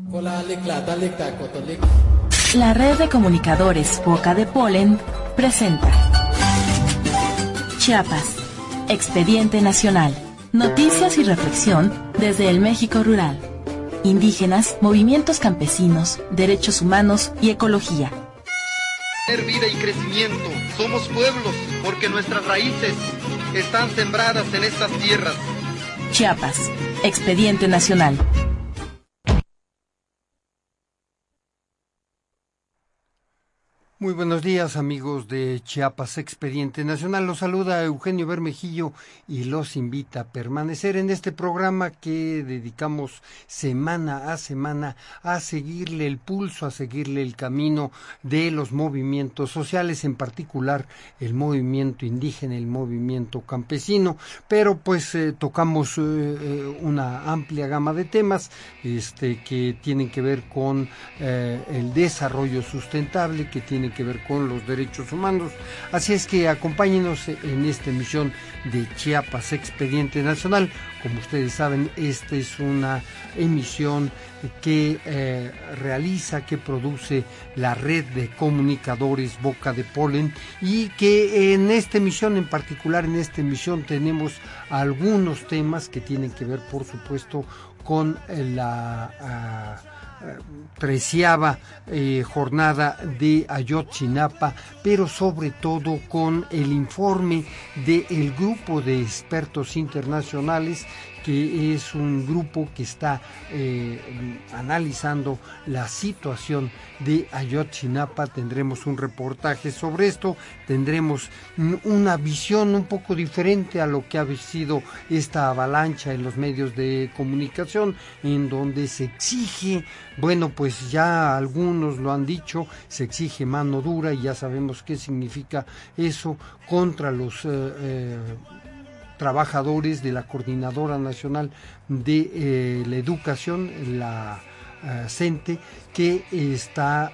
La red de comunicadores Boca de Polen presenta Chiapas, Expediente Nacional. Noticias y reflexión desde el México rural. Indígenas, movimientos campesinos, derechos humanos y ecología. Vida y crecimiento. Somos pueblos porque nuestras raíces están sembradas en estas tierras. Chiapas, Expediente Nacional. Muy buenos días, amigos de Chiapas Expediente Nacional. Los saluda Eugenio Bermejillo y los invita a permanecer en este programa que dedicamos semana a semana a seguirle el pulso, a seguirle el camino de los movimientos sociales, en particular el movimiento indígena, el movimiento campesino. Pero pues tocamos una amplia gama de temas que tienen que ver con el desarrollo sustentable, que tienen que ver con los derechos humanos. Así es que acompáñenos en esta emisión de Chiapas Expediente Nacional. Como ustedes saben, esta es una emisión que que produce la red de comunicadores Boca de Polen, y que en esta emisión, en particular en esta emisión, tenemos algunos temas que tienen que ver, por supuesto, con la 13ª jornada de Ayotzinapa, pero sobre todo con el informe del grupo de expertos internacionales, que es un grupo que está analizando la situación de Ayotzinapa. Tendremos un reportaje sobre esto, tendremos una visión un poco diferente a lo que ha sido esta avalancha en los medios de comunicación, en donde se exige, bueno, pues ya algunos lo han dicho, se exige mano dura, y ya sabemos qué significa eso, contra los trabajadores de la Coordinadora Nacional de la Educación, la CENTE, que está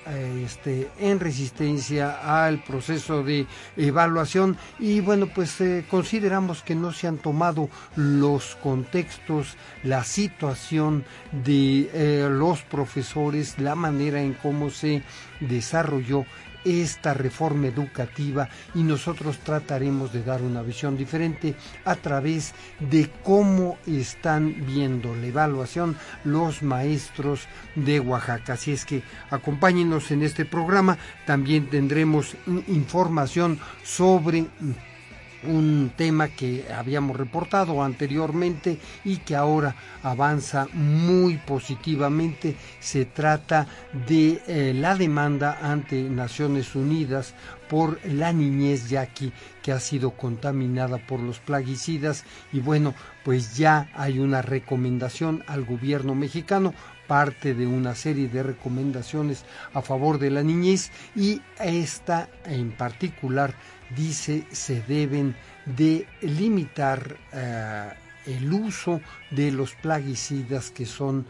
en resistencia al proceso de evaluación. Y bueno, pues consideramos que no se han tomado los contextos, la situación de los profesores, la manera en cómo se desarrolló esta reforma educativa, y nosotros trataremos de dar una visión diferente a través de cómo están viendo la evaluación los maestros de Oaxaca. Así es que acompáñenos en este programa. También tendremos información sobre un tema que habíamos reportado anteriormente y que ahora avanza muy positivamente. Se trata de la demanda ante Naciones Unidas por la niñez yaqui, que ha sido contaminada por los plaguicidas. Y bueno, pues ya hay una recomendación al gobierno mexicano, parte de una serie de recomendaciones a favor de la niñez, y esta en particular dice se deben de limitar el uso de los plaguicidas que son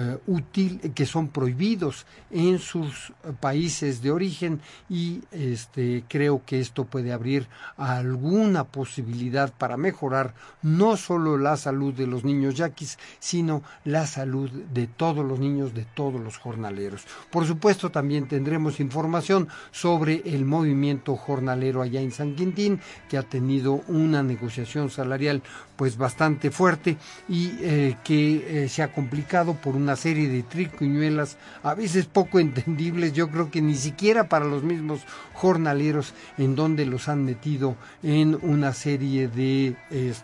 que son prohibidos en sus países de origen, y creo que esto puede abrir alguna posibilidad para mejorar no solo la salud de los niños yaquis, sino la salud de todos los niños, de todos los jornaleros. Por supuesto, también tendremos información sobre el movimiento jornalero allá en San Quintín, que ha tenido una negociación salarial pues bastante fuerte, y que se ha complicado por una serie de triquiñuelas a veces poco entendibles, yo creo que ni siquiera para los mismos jornaleros, en donde los han metido en una serie de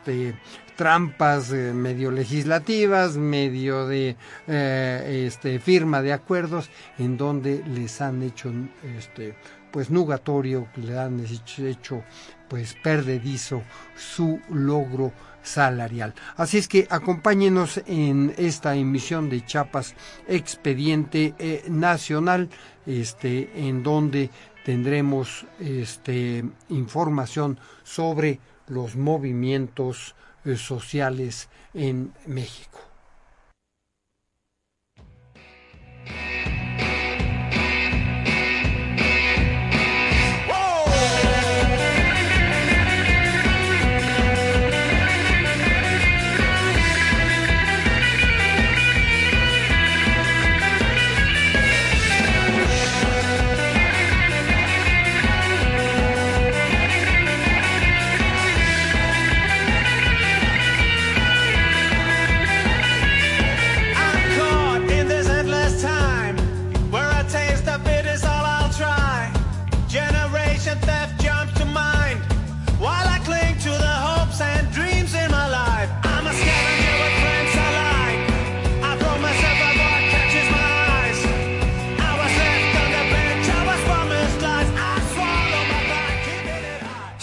trampas medio legislativas, medio de firma de acuerdos, en donde les han hecho pues nugatorio, le han hecho pues perdedizo su logro salarial. Así es que acompáñenos en esta emisión de Chiapas Expediente Nacional, en donde tendremos información sobre los movimientos sociales en México.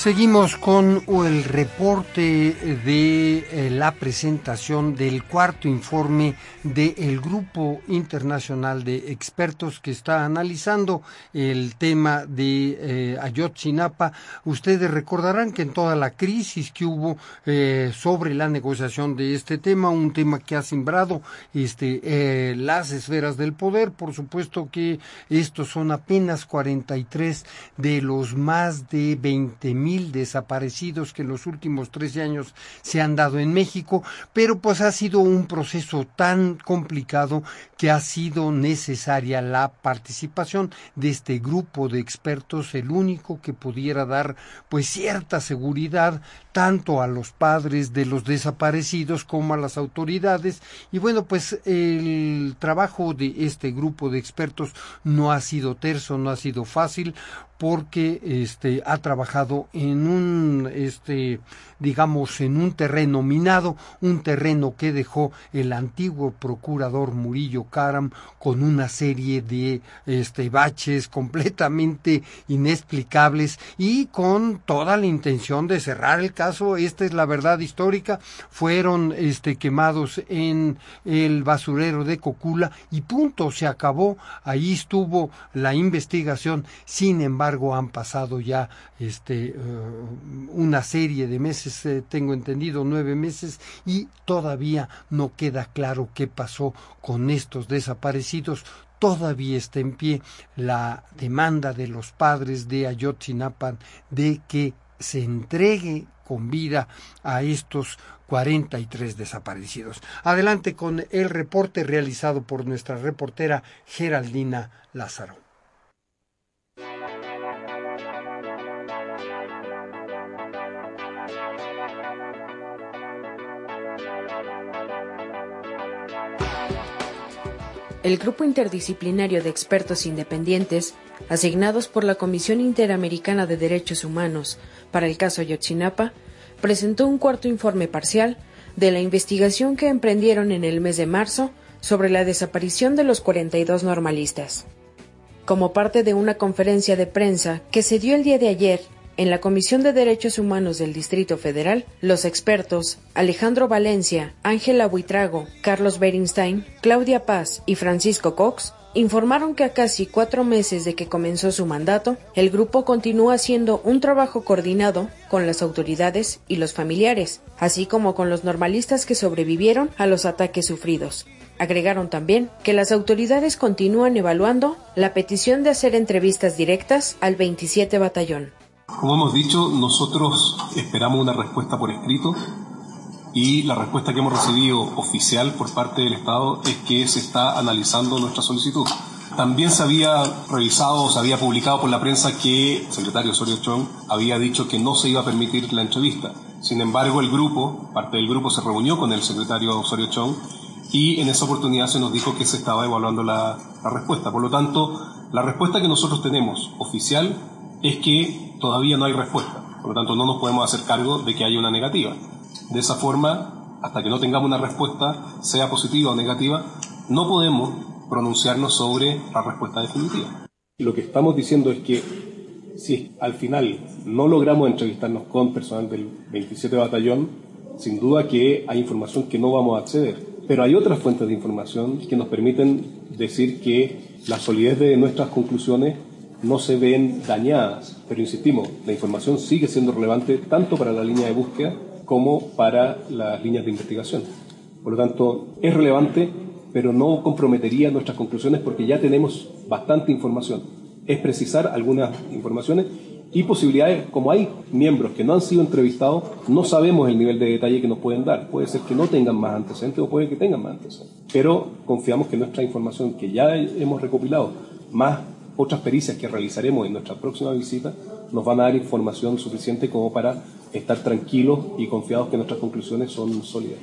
Seguimos con el reporte de la presentación del cuarto informe del Grupo Internacional de Expertos que está analizando el tema de Ayotzinapa. Ustedes recordarán que en toda la crisis que hubo sobre la negociación de este tema, un tema que ha simbrado las esferas del poder, por supuesto que estos son apenas 43 de los más de 20,000 desaparecidos que en los últimos 13 años se han dado en México, pero pues ha sido un proceso tan complicado que ha sido necesaria la participación de este grupo de expertos, el único que pudiera dar pues cierta seguridad tanto a los padres de los desaparecidos como a las autoridades. Y bueno, pues el trabajo de este grupo de expertos no ha sido terso, no ha sido fácil, porque ha trabajado en un en un terreno minado, un terreno que dejó el antiguo procurador Murillo Karam con una serie de baches completamente inexplicables y con toda la intención de cerrar el caso. Esta es la verdad histórica. Fueron quemados en el basurero de Cocula y punto, se acabó. Ahí estuvo la investigación. Sin embargo, han pasado ya una serie de meses, tengo entendido 9 meses, y todavía no queda claro qué pasó con estos desaparecidos. Todavía está en pie la demanda de los padres de Ayotzinapa de que se entregue con vida a estos 43 desaparecidos. Adelante con el reporte realizado por nuestra reportera Geraldina Lázaro. El Grupo Interdisciplinario de Expertos Independientes, asignados por la Comisión Interamericana de Derechos Humanos para el caso Ayotzinapa, presentó un cuarto informe parcial de la investigación que emprendieron en el mes de marzo sobre la desaparición de los 42 normalistas. Como parte de una conferencia de prensa que se dio el día de ayer en la Comisión de Derechos Humanos del Distrito Federal, los expertos Alejandro Valencia, Ángela Buitrago, Carlos Berenstein, Claudia Paz y Francisco Cox informaron que a casi 4 meses de que comenzó su mandato, el grupo continúa haciendo un trabajo coordinado con las autoridades y los familiares, así como con los normalistas que sobrevivieron a los ataques sufridos. Agregaron también que las autoridades continúan evaluando la petición de hacer entrevistas directas al 27 Batallón. Como hemos dicho, nosotros esperamos una respuesta por escrito y la respuesta que hemos recibido oficial por parte del Estado es que se está analizando nuestra solicitud. También se había revisado, se había publicado por la prensa que el secretario Osorio Chong había dicho que no se iba a permitir la entrevista. Sin embargo, parte del grupo se reunió con el secretario Osorio Chong y en esa oportunidad se nos dijo que se estaba evaluando la respuesta. Por lo tanto, la respuesta que nosotros tenemos oficial es que todavía no hay respuesta. Por lo tanto, no nos podemos hacer cargo de que haya una negativa. De esa forma, hasta que no tengamos una respuesta, sea positiva o negativa, no podemos pronunciarnos sobre la respuesta definitiva. Lo que estamos diciendo es que si al final no logramos entrevistarnos con personal del 27 Batallón, sin duda que hay información que no vamos a acceder. Pero hay otras fuentes de información que nos permiten decir que la solidez de nuestras conclusiones no se ven dañadas. Pero insistimos, la información sigue siendo relevante tanto para la línea de búsqueda como para las líneas de investigación. Por lo tanto, es relevante, pero no comprometería nuestras conclusiones porque ya tenemos bastante información. Es precisar algunas informaciones y posibilidades, como hay miembros que no han sido entrevistados, no sabemos el nivel de detalle que nos pueden dar. Puede ser que no tengan más antecedentes o puede que tengan más antecedentes. Pero confiamos que nuestra información que ya hemos recopilado, más otras pericias que realizaremos en nuestra próxima visita, nos van a dar información suficiente como para estar tranquilos y confiados que nuestras conclusiones son sólidas.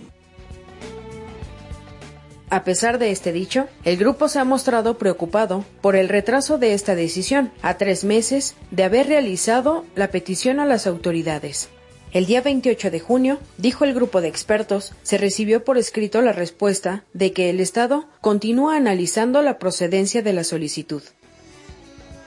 A pesar de este dicho, el grupo se ha mostrado preocupado por el retraso de esta decisión, a 3 meses de haber realizado la petición a las autoridades. El día 28 de junio, dijo el grupo de expertos, se recibió por escrito la respuesta de que el Estado continúa analizando la procedencia de la solicitud.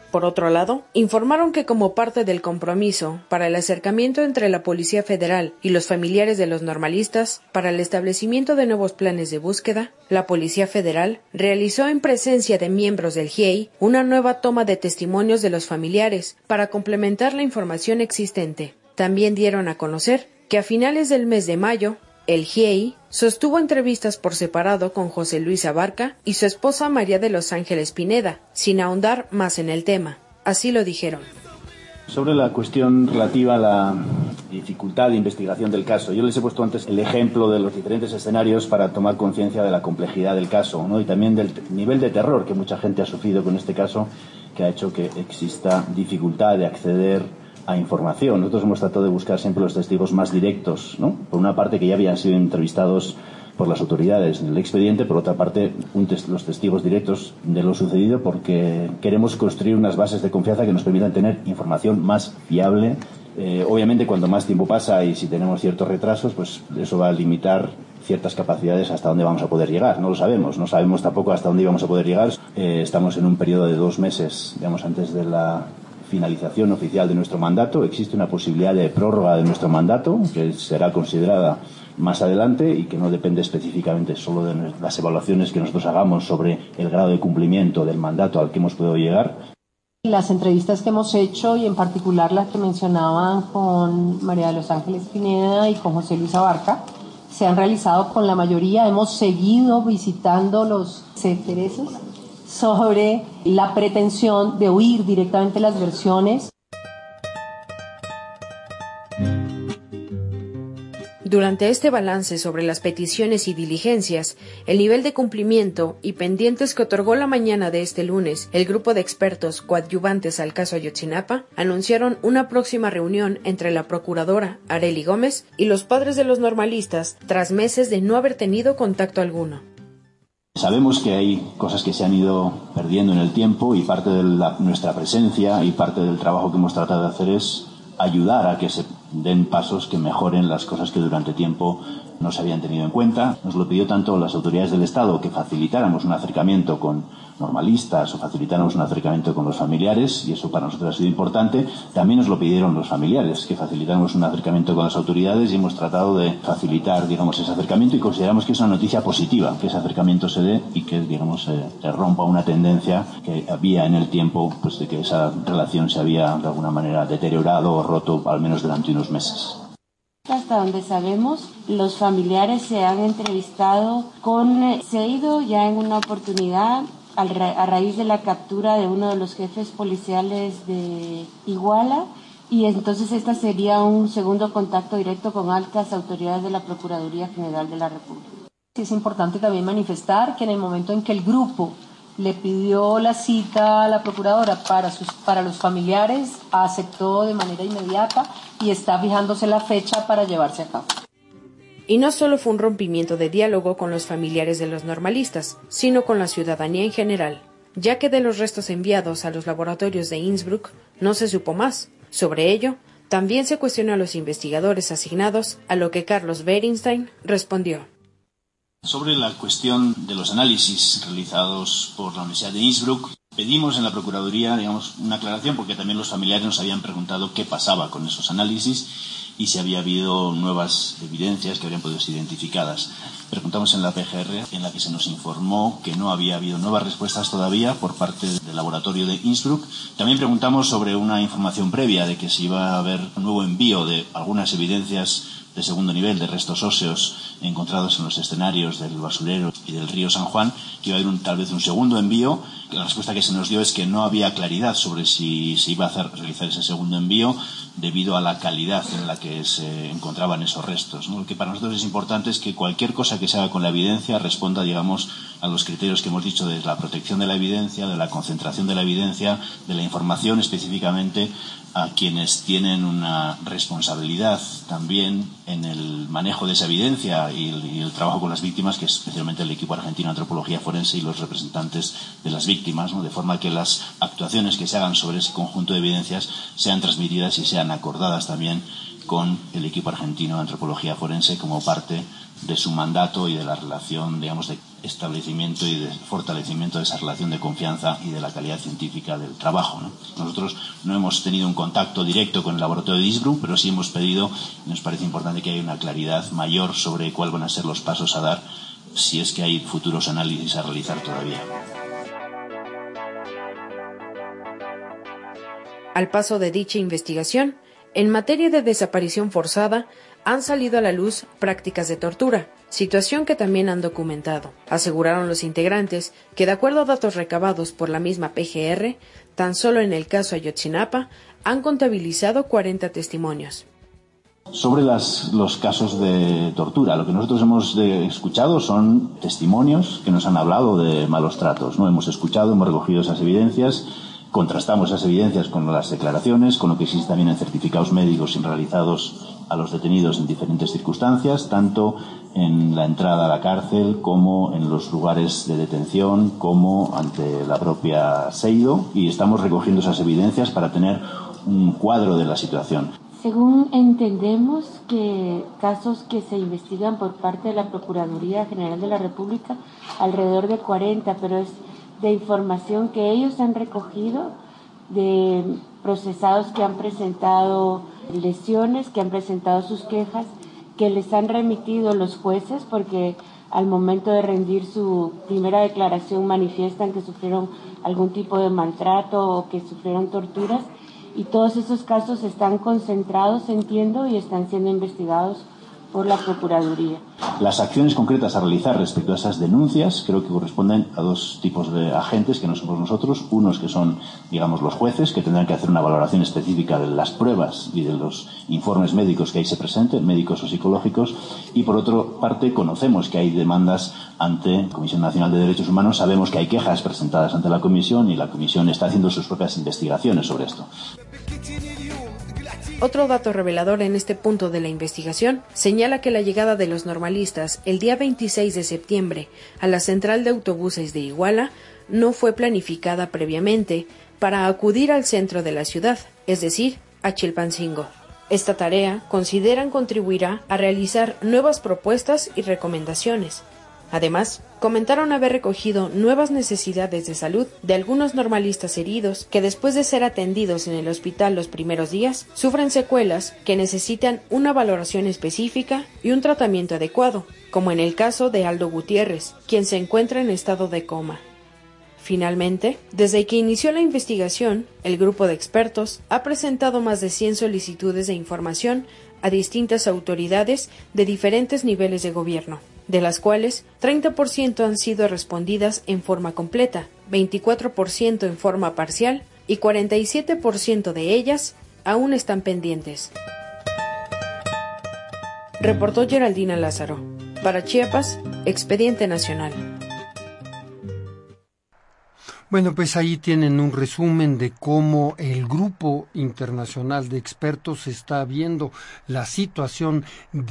Por otro lado, informaron que como parte del compromiso para el acercamiento entre la Policía Federal y los familiares de los normalistas para el establecimiento de nuevos planes de búsqueda, la Policía Federal realizó en presencia de miembros del GIEI una nueva toma de testimonios de los familiares para complementar la información existente. También dieron a conocer que a finales del mes de mayo, el GIEI sostuvo entrevistas por separado con José Luis Abarca y su esposa María de los Ángeles Pineda, sin ahondar más en el tema. Así lo dijeron. Sobre la cuestión relativa a la dificultad de investigación del caso, yo les he puesto antes el ejemplo de los diferentes escenarios para tomar conciencia de la complejidad del caso, ¿no? Y también del nivel de terror que mucha gente ha sufrido con este caso, que ha hecho que exista dificultad de acceder a información. Nosotros hemos tratado de buscar siempre los testigos más directos, ¿no? Por una parte, que ya habían sido entrevistados por las autoridades en el expediente, por otra parte, los testigos directos de lo sucedido, porque queremos construir unas bases de confianza que nos permitan tener información más fiable. Obviamente, cuando más tiempo pasa y si tenemos ciertos retrasos, pues eso va a limitar ciertas capacidades hasta dónde vamos a poder llegar. No lo sabemos, no sabemos tampoco hasta dónde íbamos a poder llegar. Estamos en un periodo de 2 meses, digamos, antes de la finalización oficial de nuestro mandato. Existe una posibilidad de prórroga de nuestro mandato que será considerada más adelante y que no depende específicamente solo de las evaluaciones que nosotros hagamos sobre el grado de cumplimiento del mandato al que hemos podido llegar. Las entrevistas que hemos hecho, y en particular las que mencionaban con María de los Ángeles Pineda y con José Luis Abarca, se han realizado con la mayoría. Hemos seguido visitando los intereses sobre la pretensión de oír directamente las versiones. Durante este balance sobre las peticiones y diligencias, el nivel de cumplimiento y pendientes que otorgó la mañana de este lunes el grupo de expertos coadyuvantes al caso Ayotzinapa, anunciaron una próxima reunión entre la procuradora Arely Gómez y los padres de los normalistas tras meses de no haber tenido contacto alguno. Sabemos que hay cosas que se han ido perdiendo en el tiempo y parte de nuestra presencia y parte del trabajo que hemos tratado de hacer es ayudar a que se den pasos que mejoren las cosas que durante tiempo no se habían tenido en cuenta. Nos lo pidió tanto las autoridades del Estado, que facilitáramos un acercamiento con normalistas o facilitáramos un acercamiento con los familiares, y eso para nosotros ha sido importante. También nos lo pidieron los familiares, que facilitáramos un acercamiento con las autoridades, y hemos tratado de facilitar, digamos, ese acercamiento, y consideramos que es una noticia positiva que ese acercamiento se dé y que, digamos, se rompa una tendencia que había en el tiempo, pues de que esa relación se había de alguna manera deteriorado o roto, al menos durante unos meses. Hasta donde sabemos, los familiares se han entrevistado con Seido ya en una oportunidad a raíz de la captura de uno de los jefes policiales de Iguala, y entonces este sería un segundo contacto directo con altas autoridades de la Procuraduría General de la República. Es importante también manifestar que en el momento en que el grupo le pidió la cita a la procuradora para los familiares, aceptó de manera inmediata y está fijándose la fecha para llevarse a cabo. Y no solo fue un rompimiento de diálogo con los familiares de los normalistas, sino con la ciudadanía en general, ya que de los restos enviados a los laboratorios de Innsbruck no se supo más. Sobre ello, también se cuestionó a los investigadores asignados, a lo que Carlos Berenstein respondió. Sobre la cuestión de los análisis realizados por la Universidad de Innsbruck, pedimos en la Procuraduría, digamos, una aclaración, porque también los familiares nos habían preguntado qué pasaba con esos análisis y si había habido nuevas evidencias que habrían podido ser identificadas. Preguntamos en la PGR, en la que se nos informó que no había habido nuevas respuestas todavía por parte del laboratorio de Innsbruck. También preguntamos sobre una información previa de que si iba a haber un nuevo envío de algunas evidencias de segundo nivel de restos óseos encontrados en los escenarios del basurero y del río San Juan, que iba a haber tal vez un segundo envío. La respuesta que se nos dio es que no había claridad sobre si se iba a realizar ese segundo envío debido a la calidad en la que se encontraban esos restos, ¿no? Lo que para nosotros es importante es que cualquier cosa que se haga con la evidencia responda, digamos, a los criterios que hemos dicho de la protección de la evidencia, de la concentración de la evidencia, de la información específicamente a quienes tienen una responsabilidad también en el manejo de esa evidencia y el trabajo con las víctimas, que es especialmente el equipo argentino de antropología forense y los representantes de las víctimas, ¿no? De forma que las actuaciones que se hagan sobre ese conjunto de evidencias sean transmitidas y sean acordadas también con el equipo argentino de antropología forense como parte de su mandato y de la relación, digamos, de establecimiento y de fortalecimiento de esa relación de confianza y de la calidad científica del trabajo, ¿no? Nosotros no hemos tenido un contacto directo con el laboratorio de Innsbruck, pero sí hemos pedido, y nos parece importante que haya una claridad mayor sobre cuáles van a ser los pasos a dar si es que hay futuros análisis a realizar todavía. Al paso de dicha investigación, en materia de desaparición forzada, han salido a la luz prácticas de tortura, situación que también han documentado. Aseguraron los integrantes que, de acuerdo a datos recabados por la misma PGR, tan solo en el caso Ayotzinapa han contabilizado 40 testimonios. Sobre los casos de tortura, lo que nosotros hemos escuchado son testimonios que nos han hablado de malos tratos, ¿no? Hemos escuchado, hemos recogido esas evidencias, contrastamos esas evidencias con las declaraciones, con lo que existe también en certificados médicos realizados a los detenidos en diferentes circunstancias, tanto en la entrada a la cárcel como en los lugares de detención, como ante la propia SEIDO, y estamos recogiendo esas evidencias para tener un cuadro de la situación. Según entendemos, que casos que se investigan por parte de la Procuraduría General de la República, alrededor de 40, pero es de información que ellos han recogido de procesados que han presentado lesiones, que han presentado sus quejas, que les han remitido los jueces porque al momento de rendir su primera declaración manifiestan que sufrieron algún tipo de maltrato o que sufrieron torturas, y todos esos casos están concentrados, entiendo, y están siendo investigados por la Procuraduría. Las acciones concretas a realizar respecto a esas denuncias creo que corresponden a dos tipos de agentes que no somos nosotros. Unos que son, digamos, los jueces, que tendrán que hacer una valoración específica de las pruebas y de los informes médicos que ahí se presenten, médicos o psicológicos, y por otra parte conocemos que hay demandas ante la Comisión Nacional de Derechos Humanos, sabemos que hay quejas presentadas ante la Comisión y la Comisión está haciendo sus propias investigaciones sobre esto. Otro dato revelador en este punto de la investigación señala que la llegada de los normalistas el día 26 de septiembre a la central de autobuses de Iguala no fue planificada previamente para acudir al centro de la ciudad, es decir, a Chilpancingo. Esta tarea consideran contribuirá a realizar nuevas propuestas y recomendaciones. Además, comentaron haber recogido nuevas necesidades de salud de algunos normalistas heridos que después de ser atendidos en el hospital los primeros días, sufren secuelas que necesitan una valoración específica y un tratamiento adecuado, como en el caso de Aldo Gutiérrez, quien se encuentra en estado de coma. Finalmente, desde que inició la investigación, el grupo de expertos ha presentado más de 100 solicitudes de información a distintas autoridades de diferentes niveles de gobierno, de las cuales 30% han sido respondidas en forma completa, 24% en forma parcial y 47% de ellas aún están pendientes. Reportó Geraldina Lázaro. Para Chiapas, Expediente Nacional. Bueno, pues ahí tienen un resumen de cómo el Grupo Internacional de Expertos está viendo la situación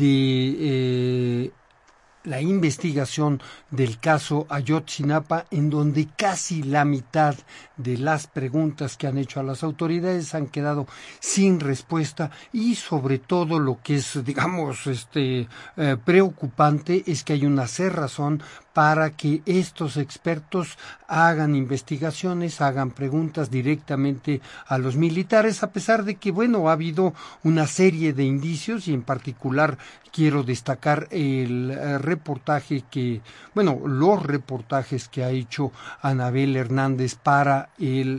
de la investigación del caso Ayotzinapa, en donde casi la mitad de las preguntas que han hecho a las autoridades han quedado sin respuesta, y sobre todo lo que es, digamos, preocupante es que hay una cerrazón para que estos expertos hagan investigaciones, hagan preguntas directamente a los militares, a pesar de que, bueno, ha habido una serie de indicios, y en particular quiero destacar el reportaje que, bueno, los reportajes que ha hecho Anabel Hernández para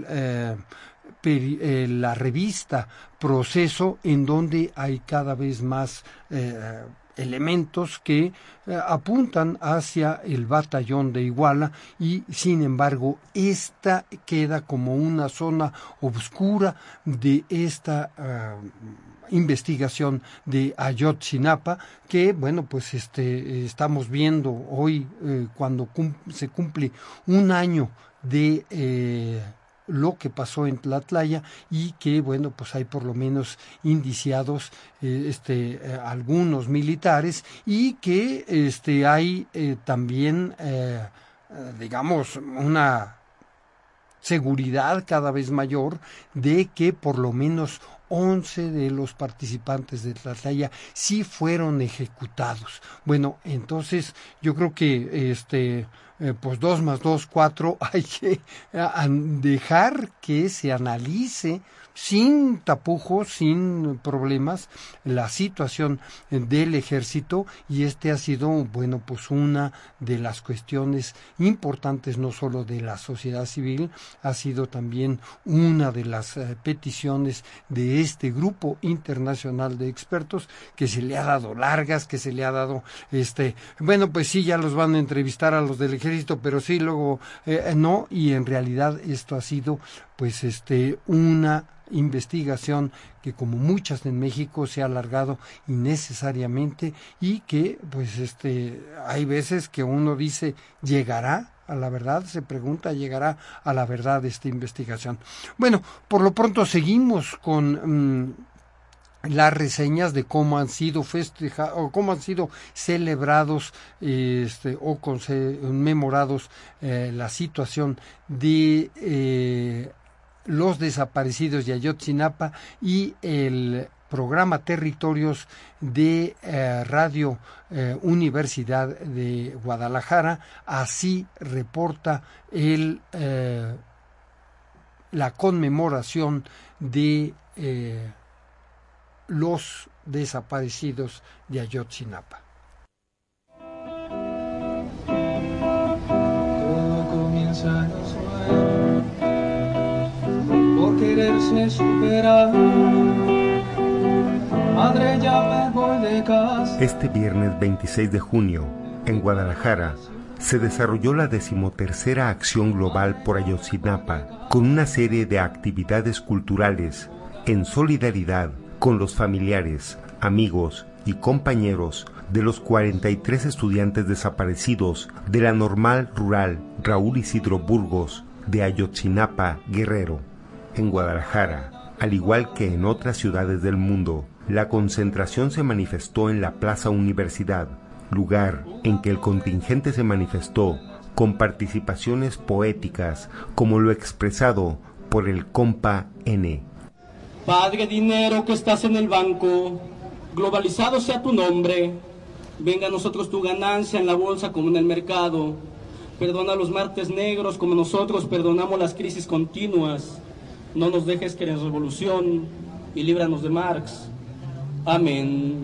la revista Proceso, en donde hay cada vez más elementos que apuntan hacia el batallón de Iguala, y sin embargo esta queda como una zona oscura de esta investigación de Ayotzinapa, que bueno, pues estamos viendo hoy cuando se cumple un año de lo que pasó en Tlatlaya, y que bueno, pues hay por lo menos indiciados algunos militares, y que hay también digamos una seguridad cada vez mayor de que por lo menos 11 de los participantes de Tlatlaya sí fueron ejecutados. Bueno, entonces yo creo que pues 2 más 2, 4, hay que dejar que se analice sin tapujos, sin problemas, la situación del ejército, y ha sido, bueno, pues una de las cuestiones importantes, no solo de la sociedad civil, ha sido también una de las peticiones de este grupo internacional de expertos, que se le ha dado largas, que se le ha dado, bueno, pues sí, ya los van a entrevistar a los del ejército, pero sí, luego no, y en realidad esto ha sido, pues, una investigación que, como muchas en México, se ha alargado innecesariamente, y que pues hay veces que uno dice, ¿llegará a la verdad? Se pregunta, ¿llegará a la verdad esta investigación? Bueno, por lo pronto seguimos con las reseñas de cómo han sido festejados o cómo han sido celebrados o conmemorados la situación de los desaparecidos de Ayotzinapa, y el programa Territorios de Radio Universidad de Guadalajara. Así reporta la conmemoración de los desaparecidos de Ayotzinapa. Todo comienza en los sueños, por quererse superar. Madre, ya me voy de casa. Este viernes 26 de junio, en Guadalajara, se desarrolló la 13ª Acción Global por Ayotzinapa, con una serie de actividades culturales en solidaridad con los familiares, amigos y compañeros de los 43 estudiantes desaparecidos de la Normal Rural Raúl Isidro Burgos de Ayotzinapa, Guerrero. En Guadalajara, al igual que en otras ciudades del mundo, la concentración se manifestó en la Plaza Universidad, lugar en que el contingente se manifestó con participaciones poéticas, como lo expresado por el compa N. Padre dinero que estás en el banco, globalizado sea tu nombre, venga a nosotros tu ganancia en la bolsa como en el mercado, perdona los martes negros como nosotros perdonamos las crisis continuas, no nos dejes que en revolución y líbranos de Marx. Amén.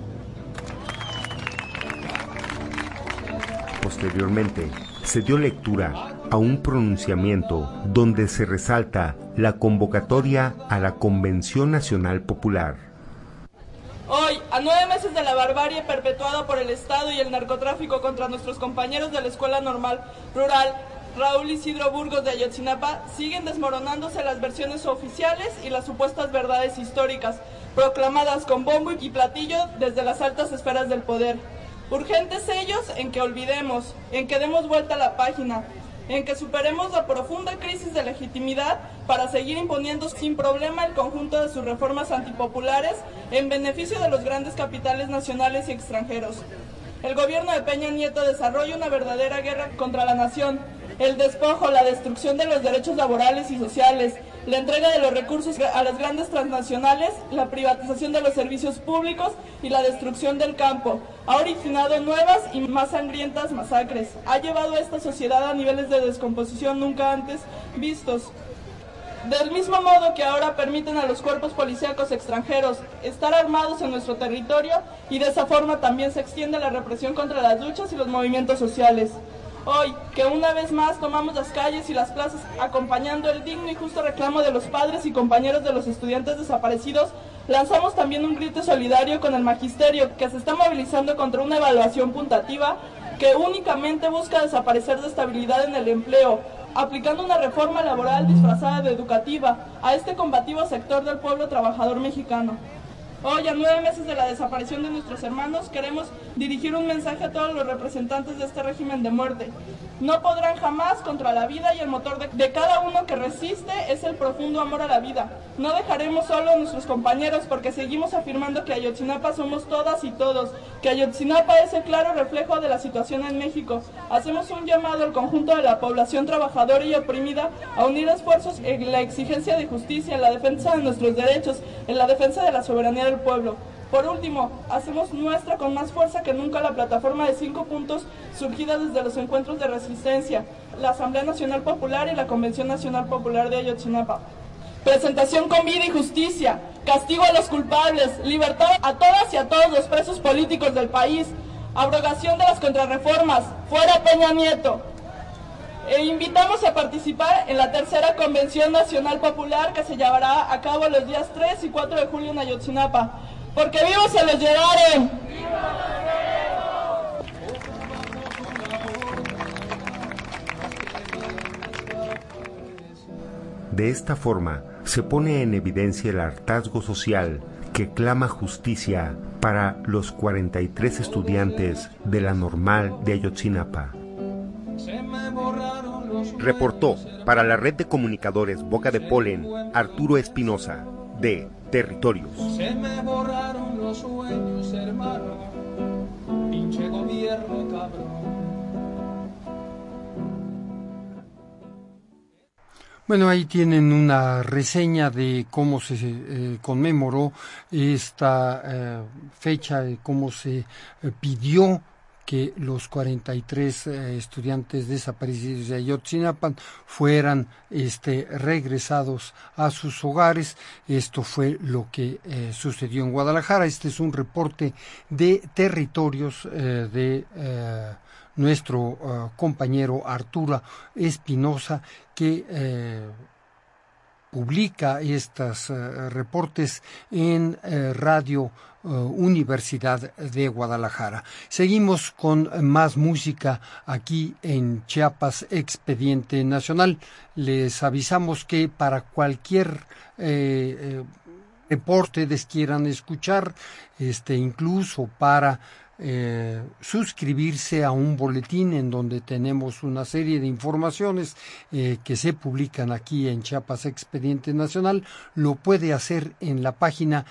Posteriormente, se dio lectura a un pronunciamiento donde se resalta la convocatoria a la Convención Nacional Popular. Hoy, a 9 meses de la barbarie perpetuada por el Estado y el narcotráfico contra nuestros compañeros de la Escuela Normal Rural Raúl Isidro Burgos de Ayotzinapa, siguen desmoronándose las versiones oficiales y las supuestas verdades históricas, proclamadas con bombo y platillo desde las altas esferas del poder. Urgentes ellos en que olvidemos, en que demos vuelta a la página, en que superemos la profunda crisis de legitimidad para seguir imponiendo sin problema el conjunto de sus reformas antipopulares en beneficio de los grandes capitales nacionales y extranjeros. El gobierno de Peña Nieto desarrolla una verdadera guerra contra la nación, el despojo, la destrucción de los derechos laborales y sociales, la entrega de los recursos a las grandes transnacionales, la privatización de los servicios públicos y la destrucción del campo. Ha originado nuevas y más sangrientas masacres. Ha llevado a esta sociedad a niveles de descomposición nunca antes vistos. Del mismo modo que ahora permiten a los cuerpos policíacos extranjeros estar armados en nuestro territorio, y de esa forma también se extiende la represión contra las luchas y los movimientos sociales. Hoy, que una vez más tomamos las calles y las plazas acompañando el digno y justo reclamo de los padres y compañeros de los estudiantes desaparecidos, lanzamos también un grito solidario con el magisterio, que se está movilizando contra una evaluación puntativa que únicamente busca desaparecer de estabilidad en el empleo, aplicando una reforma laboral disfrazada de educativa a este combativo sector del pueblo trabajador mexicano. Hoy, a 9 meses de la desaparición de nuestros hermanos, queremos dirigir un mensaje a todos los representantes de este régimen de muerte. No podrán jamás contra la vida y el motor de cada uno que resiste es el profundo amor a la vida. No dejaremos solo a nuestros compañeros porque seguimos afirmando que Ayotzinapa somos todas y todos, que Ayotzinapa es el claro reflejo de la situación en México. Hacemos un llamado al conjunto de la población trabajadora y oprimida a unir esfuerzos en la exigencia de justicia, en la defensa de nuestros derechos, en la defensa de la soberanía del pueblo. Por último, hacemos nuestra con más fuerza que nunca la plataforma de 5 puntos surgida desde los encuentros de resistencia, la Asamblea Nacional Popular y la Convención Nacional Popular de Ayotzinapa. Presentación con vida y justicia, castigo a los culpables, libertad a todas y a todos los presos políticos del país, abrogación de las contrarreformas, fuera Peña Nieto. E invitamos a participar en la tercera Convención Nacional Popular que se llevará a cabo los días 3 y 4 de julio en Ayotzinapa. Porque vivos se los llevaren. De esta forma, se pone en evidencia el hartazgo social que clama justicia para los 43 estudiantes de la Normal de Ayotzinapa. Reportó para la red de comunicadores Boca de Polen, Arturo Espinosa, de Territorios. Se me borraron los sueños, hermano, pinche gobierno cabrón. Bueno, ahí tienen una reseña de cómo se conmemoró esta fecha, de cómo se pidió que los 43 estudiantes desaparecidos de Ayotzinapa fueran regresados a sus hogares. Esto fue lo que sucedió en Guadalajara. Este es un reporte de Territorios de nuestro compañero Arturo Espinosa, que publica estos reportes en Radio Universidad de Guadalajara. Seguimos con más música aquí en Chiapas Expediente Nacional. Les avisamos que para cualquier reporte que quieran escuchar, incluso para suscribirse a un boletín en donde tenemos una serie de informaciones que se publican aquí en Chiapas Expediente Nacional, lo puede hacer en la página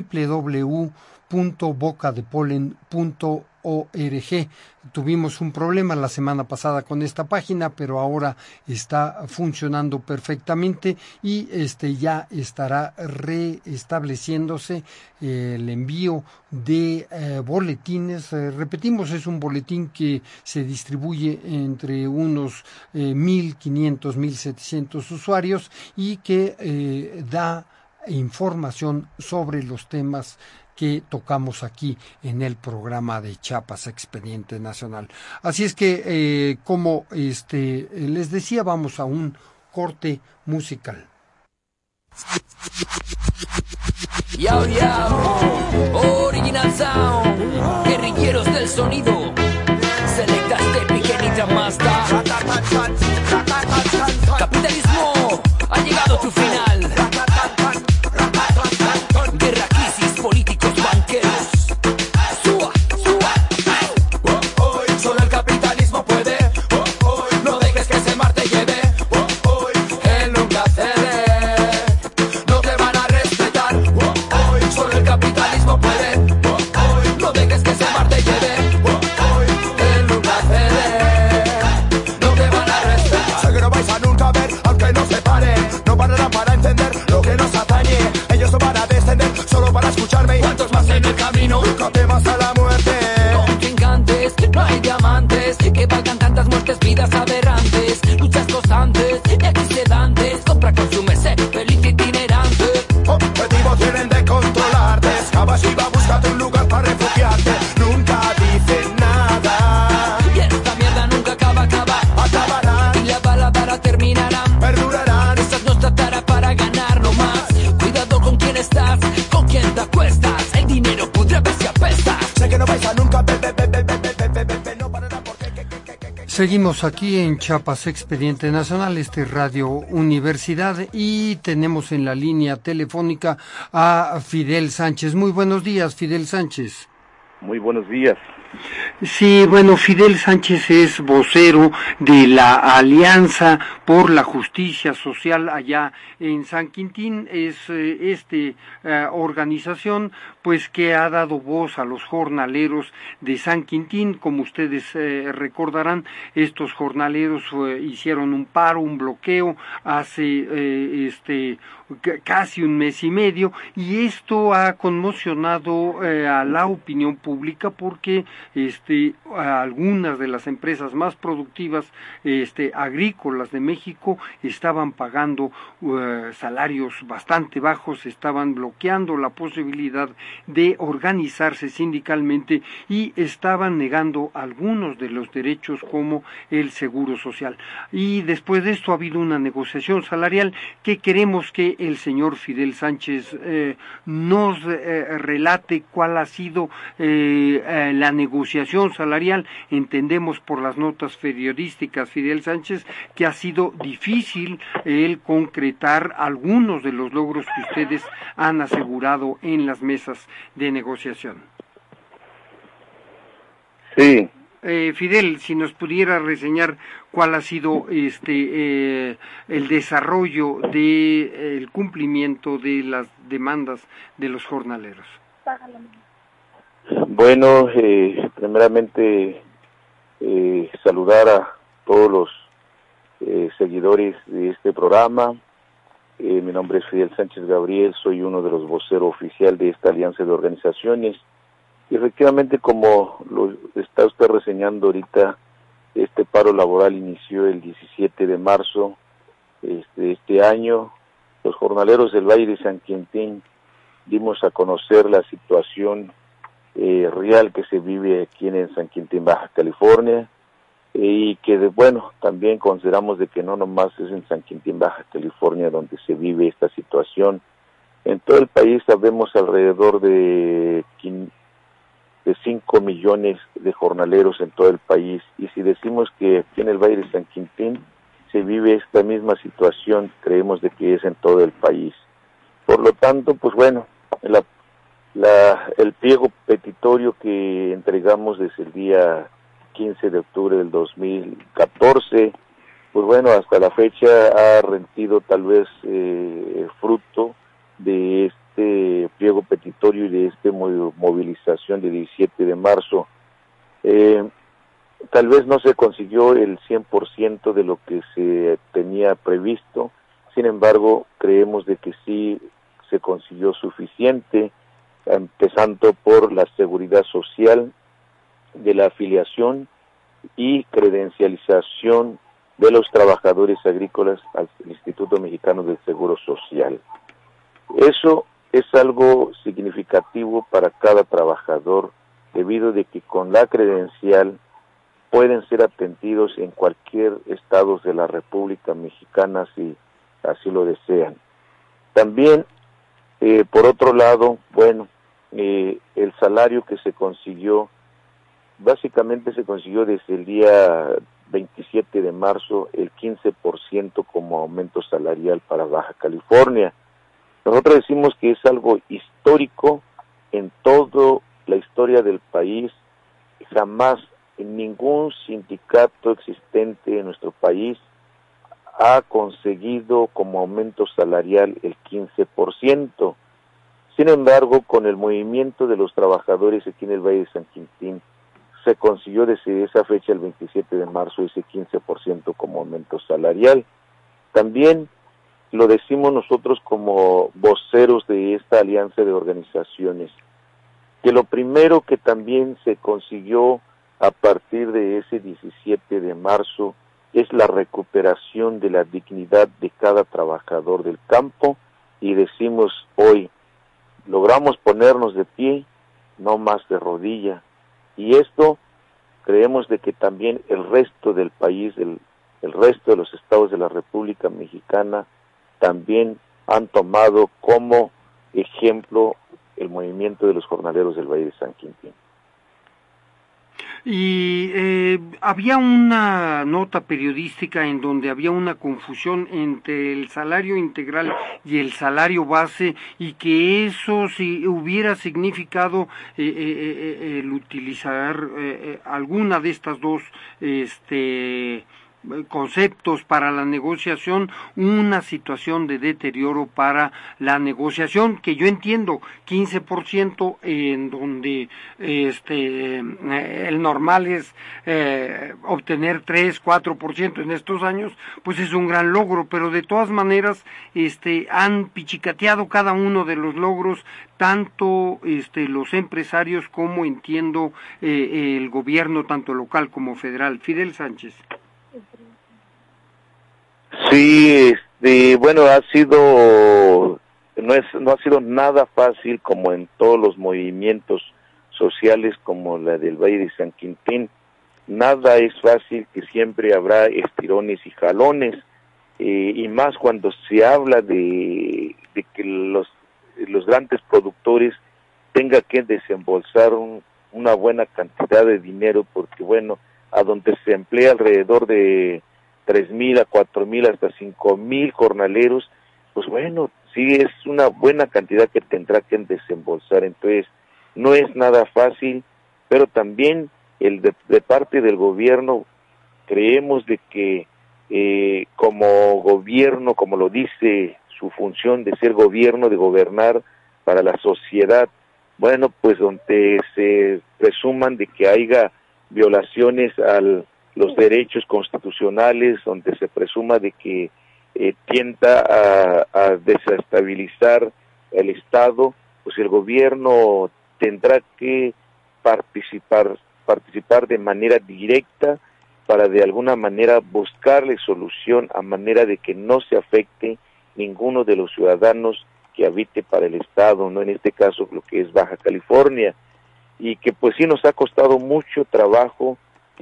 www.bocadepolen.org. Tuvimos un problema la semana pasada con esta página, pero ahora está funcionando perfectamente y ya estará reestableciéndose el envío de boletines. Repetimos, es un boletín que se distribuye entre unos 1.500, 1.700 usuarios y que da información sobre los temas que tocamos aquí en el programa de Chiapas Expediente Nacional. Así es que, como les decía, vamos a un corte musical. Yo, original sound, guerrilleros del sonido, selectas de pequeñita Mazda. Capitalismo ha llegado a tu final. Guerra, crisis, políticos, banqueros. Solo el capitalismo puede. No dejes que ese mar te lleve. Él nunca cede. No te van a respetar. Solo el capitalismo puede. No dejes que ese mar te lleve. Él nunca cede. No te van a respetar. Seguimos aquí en Chiapas Expediente Nacional, Radio Universidad, y tenemos en la línea telefónica a Fidel Sánchez. Muy buenos días, Fidel Sánchez. Muy buenos días. Sí, bueno, Fidel Sánchez es vocero de la Alianza por la Justicia Social allá en San Quintín. Es organización pues que ha dado voz a los jornaleros de San Quintín. Como ustedes recordarán, estos jornaleros hicieron un paro, un bloqueo hace casi un mes y medio, y esto ha conmocionado a la opinión pública porque algunas de las empresas más productivas agrícolas de México estaban pagando salarios bastante bajos, estaban bloqueando la posibilidad de organizarse sindicalmente y estaban negando algunos de los derechos como el seguro social. Y después de esto ha habido una negociación salarial que queremos que el señor Fidel Sánchez nos relate cuál ha sido la negociación salarial. Entendemos por las notas periodísticas, Fidel Sánchez, que ha sido difícil el concretar algunos de los logros que ustedes han asegurado en las mesas de negociación. Sí. Fidel, si nos pudiera reseñar cuál ha sido el desarrollo del cumplimiento de las demandas de los jornaleros. Bueno, primeramente saludar a todos los seguidores de este programa. Mi nombre es Fidel Sánchez Gabriel, soy uno de los voceros oficial de esta alianza de organizaciones. Y efectivamente, como lo está usted reseñando ahorita, este paro laboral inició el 17 de marzo de este año. Los jornaleros del Valle de San Quintín dimos a conocer la situación real que se vive aquí en San Quintín, Baja California, y que también consideramos de que no nomás es en San Quintín, Baja California donde se vive esta situación. En todo el país sabemos alrededor de 5 millones de jornaleros en todo el país, y si decimos que aquí en el Valle de San Quintín se vive esta misma situación, creemos de que es en todo el país. Por lo tanto, pues bueno, el pliego petitorio que entregamos desde el día 15 de octubre del 2014, pues bueno, hasta la fecha ha rendido tal vez fruto de este pliego petitorio y de esta movilización de 17 de marzo. Tal vez no se consiguió el 100% de lo que se tenía previsto, sin embargo, creemos de que sí se consiguió suficiente, empezando por la seguridad social, de la afiliación y credencialización de los trabajadores agrícolas al Instituto Mexicano del Seguro Social. Eso es algo significativo para cada trabajador, debido de que con la credencial pueden ser atendidos en cualquier estado de la República Mexicana si así lo desean. También, por otro lado, el salario que se consiguió, básicamente se consiguió desde el día 27 de marzo el 15% como aumento salarial para Baja California. Nosotros decimos que es algo histórico en toda la historia del país. Jamás en ningún sindicato existente en nuestro país ha conseguido como aumento salarial el 15%. Sin embargo, con el movimiento de los trabajadores aquí en el Valle de San Quintín, se consiguió desde esa fecha, el 27 de marzo, ese 15% como aumento salarial. También lo decimos nosotros como voceros de esta alianza de organizaciones, que lo primero que también se consiguió a partir de ese 17 de marzo es la recuperación de la dignidad de cada trabajador del campo, y decimos hoy, logramos ponernos de pie, no más de rodilla, y esto creemos de que también el resto del país, el resto de los estados de la República Mexicana también han tomado como ejemplo el movimiento de los jornaleros del Valle de San Quintín. Y había una nota periodística en donde había una confusión entre el salario integral y el salario base, y que eso si hubiera significado el utilizar alguna de estas dos conceptos para la negociación, una situación de deterioro para la negociación, que yo entiendo 15% en donde el normal es obtener 3-4% en estos años, pues es un gran logro, pero de todas maneras han pichicateado cada uno de los logros, tanto los empresarios como entiendo el gobierno, tanto local como federal. Fidel Sánchez. Sí, bueno, no ha sido nada fácil, como en todos los movimientos sociales como la del Valle de San Quintín. Nada es fácil, que siempre habrá estirones y jalones, y más cuando se habla de que los grandes productores tengan que desembolsar una buena cantidad de dinero, porque bueno, a donde se emplea alrededor de 3,000 a 4,000 hasta 5,000 jornaleros, pues bueno, sí es una buena cantidad que tendrá que desembolsar. Entonces no es nada fácil, pero también de parte del gobierno creemos de que como gobierno, como lo dice su función de ser gobierno, de gobernar para la sociedad, bueno, pues donde se presuman de que haya violaciones a los derechos constitucionales, donde se presuma de que tienda a desestabilizar el Estado, pues el gobierno tendrá que participar de manera directa para de alguna manera buscarle solución a manera de que no se afecte ninguno de los ciudadanos que habite para el Estado, no en este caso lo que es Baja California, y que pues sí nos ha costado mucho trabajo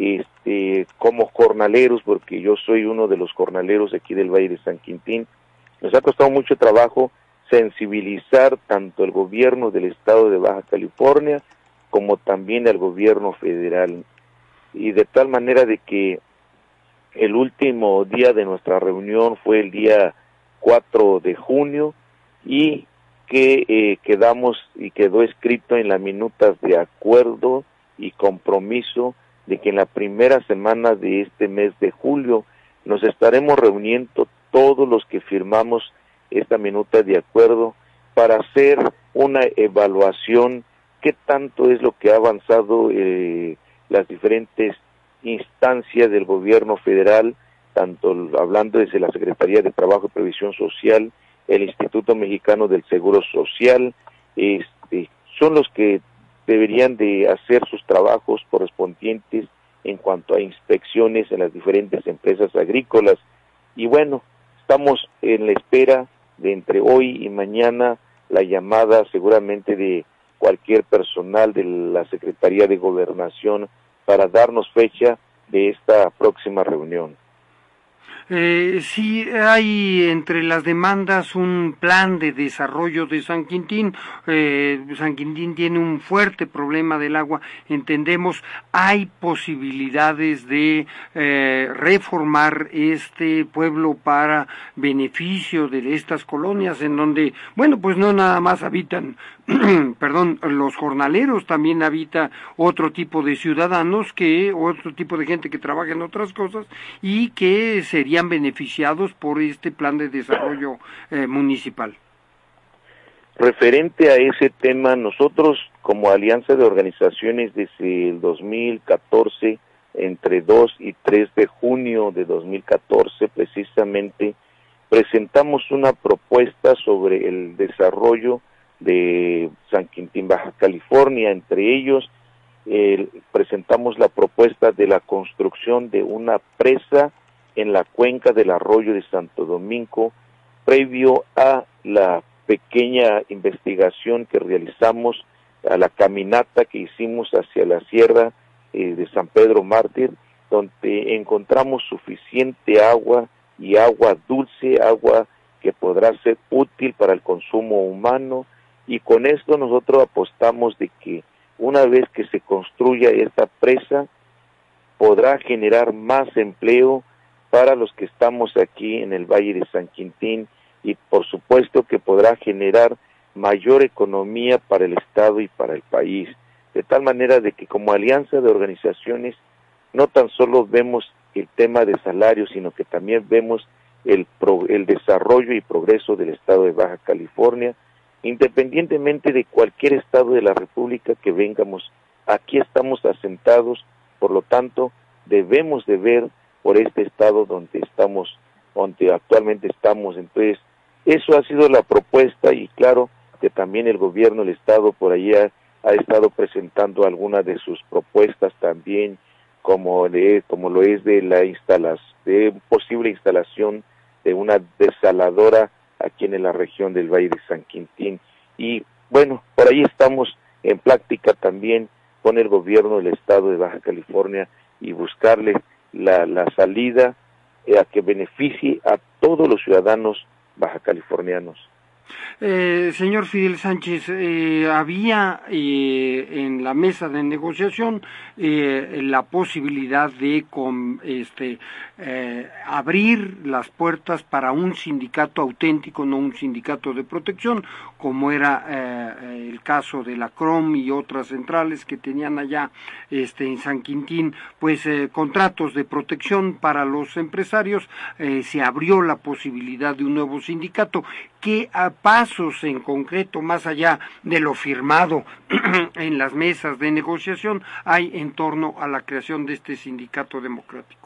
como jornaleros, porque yo soy uno de los jornaleros aquí del Valle de San Quintín. Nos ha costado mucho trabajo sensibilizar tanto el gobierno del estado de Baja California como también al gobierno federal, y de tal manera de que el último día de nuestra reunión fue el día 4 de junio, y que quedamos y quedó escrito en las minutas de acuerdo y compromiso de que en la primera semana de este mes de julio nos estaremos reuniendo todos los que firmamos esta minuta de acuerdo para hacer una evaluación qué tanto es lo que ha avanzado las diferentes instancias del gobierno federal, tanto hablando desde la Secretaría de Trabajo y Previsión Social, el Instituto Mexicano del Seguro Social, son los que deberían de hacer sus trabajos correspondientes en cuanto a inspecciones en las diferentes empresas agrícolas. Y bueno, estamos en la espera de entre hoy y mañana la llamada seguramente de cualquier personal de la Secretaría de Gobernación para darnos fecha de esta próxima reunión. Sí hay entre las demandas un plan de desarrollo de San Quintín. San Quintín tiene un fuerte problema del agua, entendemos. Hay posibilidades de reformar este pueblo para beneficio de estas colonias, en donde, bueno, pues no nada más habitan los jornaleros, también habita otro tipo de ciudadanos, otro tipo de gente que trabaja en otras cosas y que serían beneficiados por este plan de desarrollo municipal. Referente a ese tema, nosotros como Alianza de Organizaciones desde el 2014, entre 2 y 3 de junio de 2014 precisamente, presentamos una propuesta sobre el desarrollo de San Quintín, Baja California. Entre ellos presentamos la propuesta de la construcción de una presa en la cuenca del arroyo de Santo Domingo, previo a la pequeña investigación que realizamos, a la caminata que hicimos hacia la sierra de San Pedro Mártir, donde encontramos suficiente agua y agua dulce, agua que podrá ser útil para el consumo humano, y con esto nosotros apostamos de que una vez que se construya esta presa, podrá generar más empleo para los que estamos aquí en el Valle de San Quintín y por supuesto que podrá generar mayor economía para el Estado y para el país, de tal manera de que como alianza de organizaciones no tan solo vemos el tema de salarios, sino que también vemos el desarrollo y progreso del Estado de Baja California, independientemente de cualquier estado de la República que vengamos. Aquí estamos asentados, por lo tanto, debemos de ver por este estado donde actualmente estamos. Entonces, eso ha sido la propuesta y claro que también el gobierno, el estado por ahí ha estado presentando algunas de sus propuestas también, como lo es de posible instalación de una desaladora aquí en la región del Valle de San Quintín. Y bueno, por ahí estamos en práctica también con el gobierno del estado de Baja California y buscarle la salida a que beneficie a todos los ciudadanos bajacalifornianos. Señor Fidel Sánchez, había en la mesa de negociación la posibilidad de abrir las puertas para un sindicato auténtico, no un sindicato de protección, como era el caso de la CROM y otras centrales que tenían allá en San Quintín, pues contratos de protección para los empresarios. Se abrió la posibilidad de un nuevo sindicato. ¿Qué pasos en concreto, más allá de lo firmado en las mesas de negociación, hay en torno a la creación de este sindicato democrático?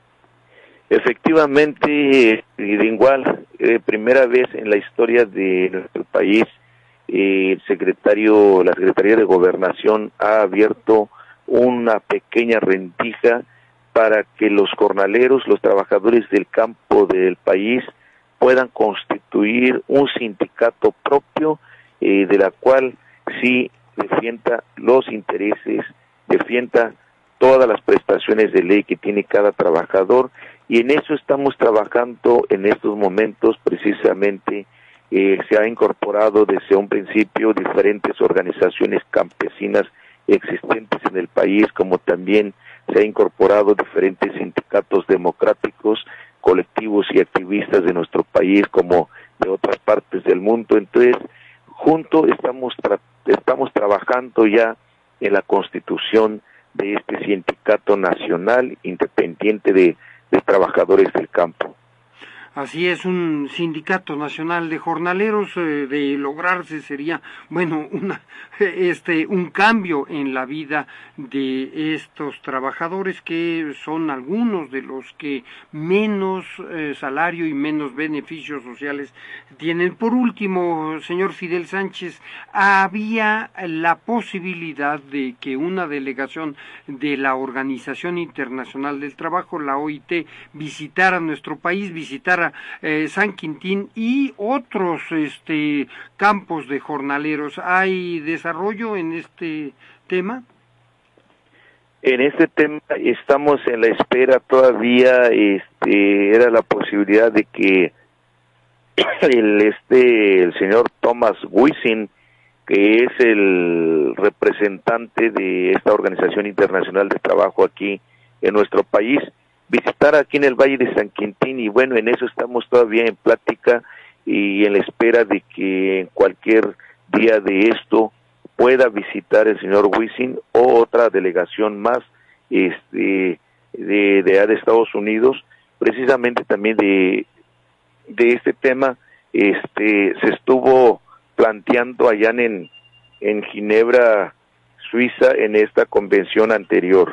Efectivamente, igual, primera vez en la historia de nuestro país, la Secretaría de Gobernación ha abierto una pequeña rendija para que los jornaleros, los trabajadores del campo del país, puedan constituir un sindicato propio, de la cual sí defienda los intereses, defienda todas las prestaciones de ley que tiene cada trabajador, y en eso estamos trabajando en estos momentos. Precisamente se ha incorporado desde un principio diferentes organizaciones campesinas existentes en el país, como también se ha incorporado diferentes sindicatos democráticos, colectivos y activistas de nuestro país como de otras partes del mundo. Entonces, juntos estamos trabajando ya en la constitución de este sindicato nacional independiente de trabajadores del campo. Así es, un sindicato nacional de jornaleros, de lograrse sería, bueno, un cambio en la vida de estos trabajadores, que son algunos de los que menos salario y menos beneficios sociales tienen. Por último, señor Fidel Sánchez, había la posibilidad de que una delegación de la Organización Internacional del Trabajo, la OIT, visitara nuestro país, visitara San Quintín y otros campos de jornaleros. ¿Hay desarrollo en este tema? En este tema estamos en la espera todavía. Era la posibilidad de que el señor Thomas Wisin, que es el representante de esta Organización Internacional de Trabajo aquí en nuestro país, visitar aquí en el Valle de San Quintín, y bueno, en eso estamos todavía en plática y en la espera de que en cualquier día de esto pueda visitar el señor Wisin o otra delegación más de Estados Unidos, precisamente también de este tema. Se estuvo planteando allá en Ginebra, Suiza, en esta convención anterior.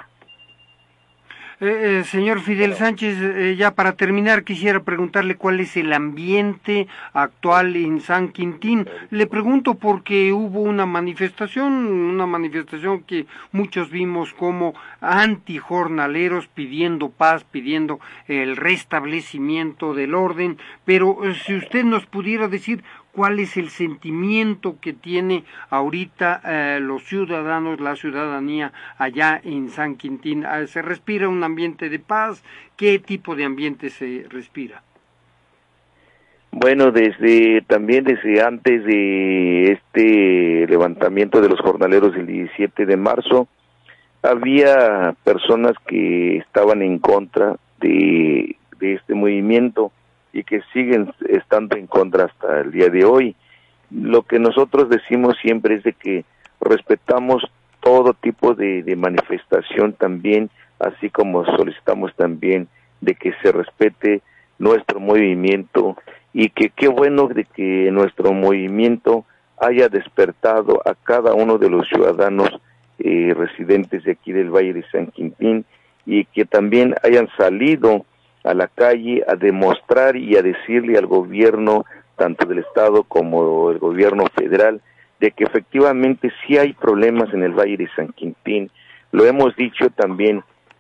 Señor Fidel Sánchez, ya para terminar quisiera preguntarle cuál es el ambiente actual en San Quintín. Le pregunto porque hubo una manifestación que muchos vimos como antijornaleros, pidiendo paz, pidiendo el restablecimiento del orden, pero si usted nos pudiera decir ¿cuál es el sentimiento que tiene ahorita los ciudadanos, la ciudadanía allá en San Quintín? ¿Se respira un ambiente de paz? ¿Qué tipo de ambiente se respira? Bueno, desde antes de este levantamiento de los jornaleros del 17 de marzo, había personas que estaban en contra de este movimiento y que siguen estando en contra hasta el día de hoy. Lo que nosotros decimos siempre es de que respetamos todo tipo de manifestación también, así como solicitamos también de que se respete nuestro movimiento, y que qué bueno de que nuestro movimiento haya despertado a cada uno de los ciudadanos residentes de aquí del Valle de San Quintín, y que también hayan salido a la calle a demostrar y a decirle al gobierno, tanto del estado como el gobierno federal, de que efectivamente sí hay problemas en el Valle de San Quintín. Lo hemos dicho también,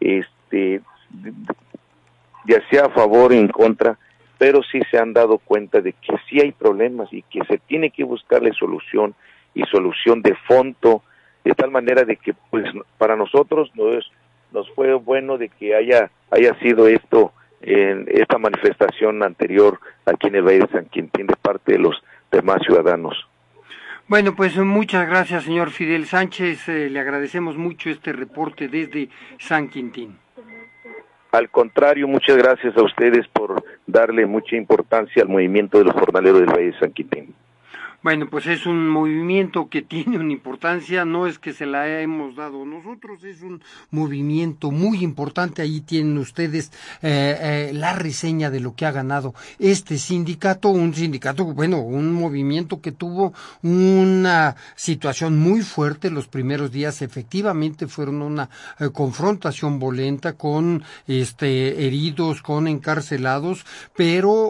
ya sea a favor o en contra, pero sí se han dado cuenta de que sí hay problemas y que se tiene que buscarle solución, y solución de fondo, de tal manera de que pues para nosotros nos fue bueno de que haya sido esto, esta manifestación anterior aquí en el Valle de San Quintín de parte de los demás ciudadanos. Bueno, pues muchas gracias, señor Fidel Sánchez, le agradecemos mucho este reporte desde San Quintín. Al contrario, muchas gracias a ustedes por darle mucha importancia al movimiento de los jornaleros del Valle de San Quintín. Bueno, pues es un movimiento que tiene una importancia, no es que se la hemos dado nosotros, es un movimiento muy importante. Ahí tienen ustedes la reseña de lo que ha ganado este sindicato, un movimiento que tuvo una situación muy fuerte. Los primeros días efectivamente fueron una confrontación violenta con heridos, con encarcelados, pero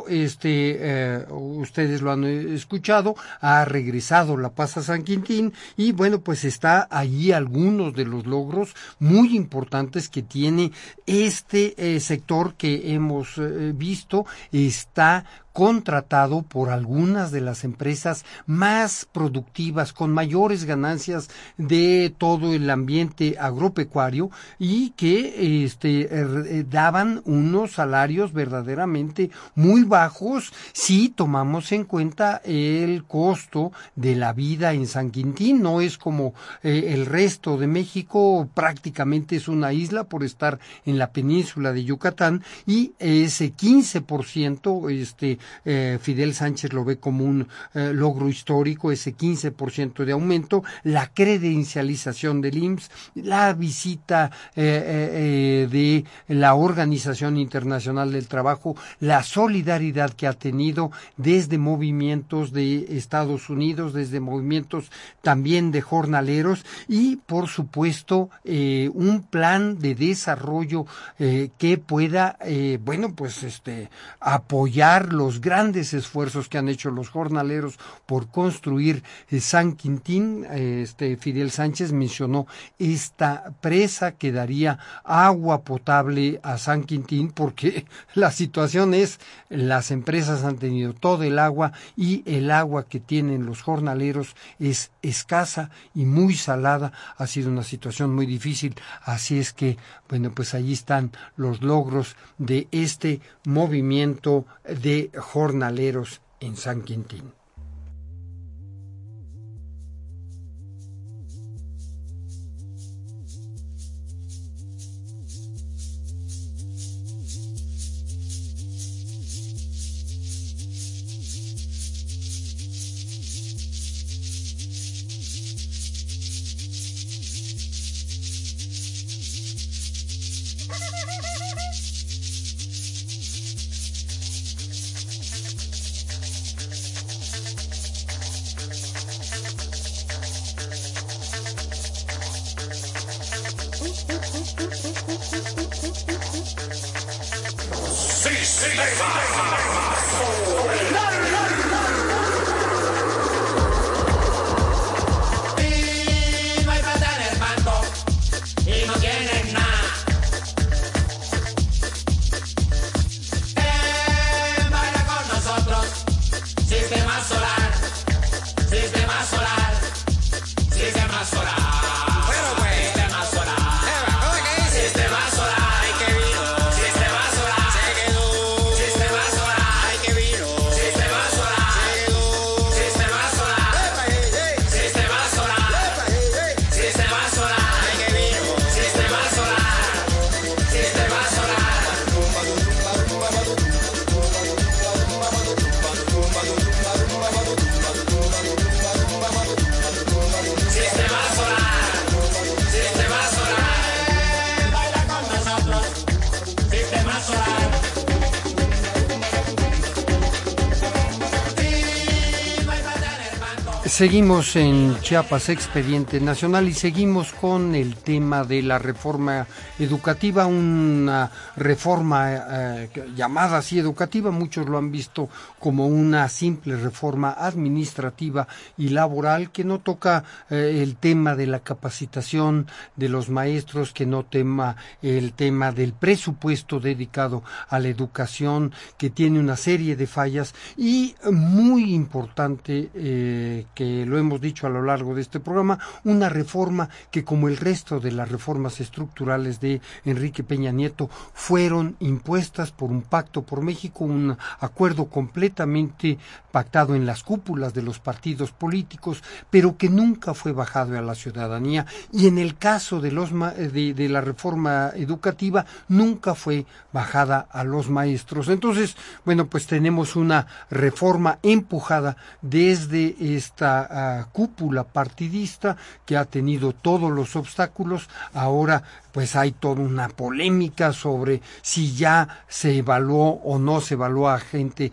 ustedes lo han escuchado, ha regresado la paz a San Quintín, y bueno, pues está allí algunos de los logros muy importantes que tiene este sector que hemos visto. Está contratado por algunas de las empresas más productivas, con mayores ganancias de todo el ambiente agropecuario, y que daban unos salarios verdaderamente muy bajos si tomamos en cuenta el costo de la vida en San Quintín. No es como el resto de México, prácticamente es una isla por estar en la península de Yucatán, y ese 15%, Fidel Sánchez lo ve como un logro histórico, ese 15% de aumento, la credencialización del IMSS, la visita de la Organización Internacional del Trabajo, la solidaridad que ha tenido desde movimientos de Estados Unidos, desde movimientos también de jornaleros, y por supuesto un plan de desarrollo que pueda apoyar los grandes esfuerzos que han hecho los jornaleros por construir San Quintín. Fidel Sánchez mencionó esta presa que daría agua potable a San Quintín, porque la situación es, las empresas han tenido todo el agua, y el agua que tienen los jornaleros es escasa y muy salada. Ha sido una situación muy difícil, así es que bueno, pues allí están los logros de este movimiento de jornaleros en San Quintín. Sistema solar, ay que vivo. Sistema solar, Seguimos en Chiapas Expediente Nacional y seguimos con el tema de la reforma educativa, una reforma llamada así educativa, muchos lo han visto como una simple reforma administrativa y laboral que no toca el tema de la capacitación de los maestros, que no tema el tema del presupuesto dedicado a la educación, que tiene una serie de fallas y muy importante que lo hemos dicho a lo largo de este programa, una reforma que, como el resto de las reformas estructurales de Enrique Peña Nieto, fueron impuestas por un pacto por México, un acuerdo completamente pactado en las cúpulas de los partidos políticos, pero que nunca fue bajado a la ciudadanía, y en el caso de de la reforma educativa nunca fue bajada a los maestros. Entonces, bueno, pues tenemos una reforma empujada desde esta cúpula partidista que ha tenido todos los obstáculos. Ahora pues hay toda una polémica sobre si ya se evaluó o no se evaluó a gente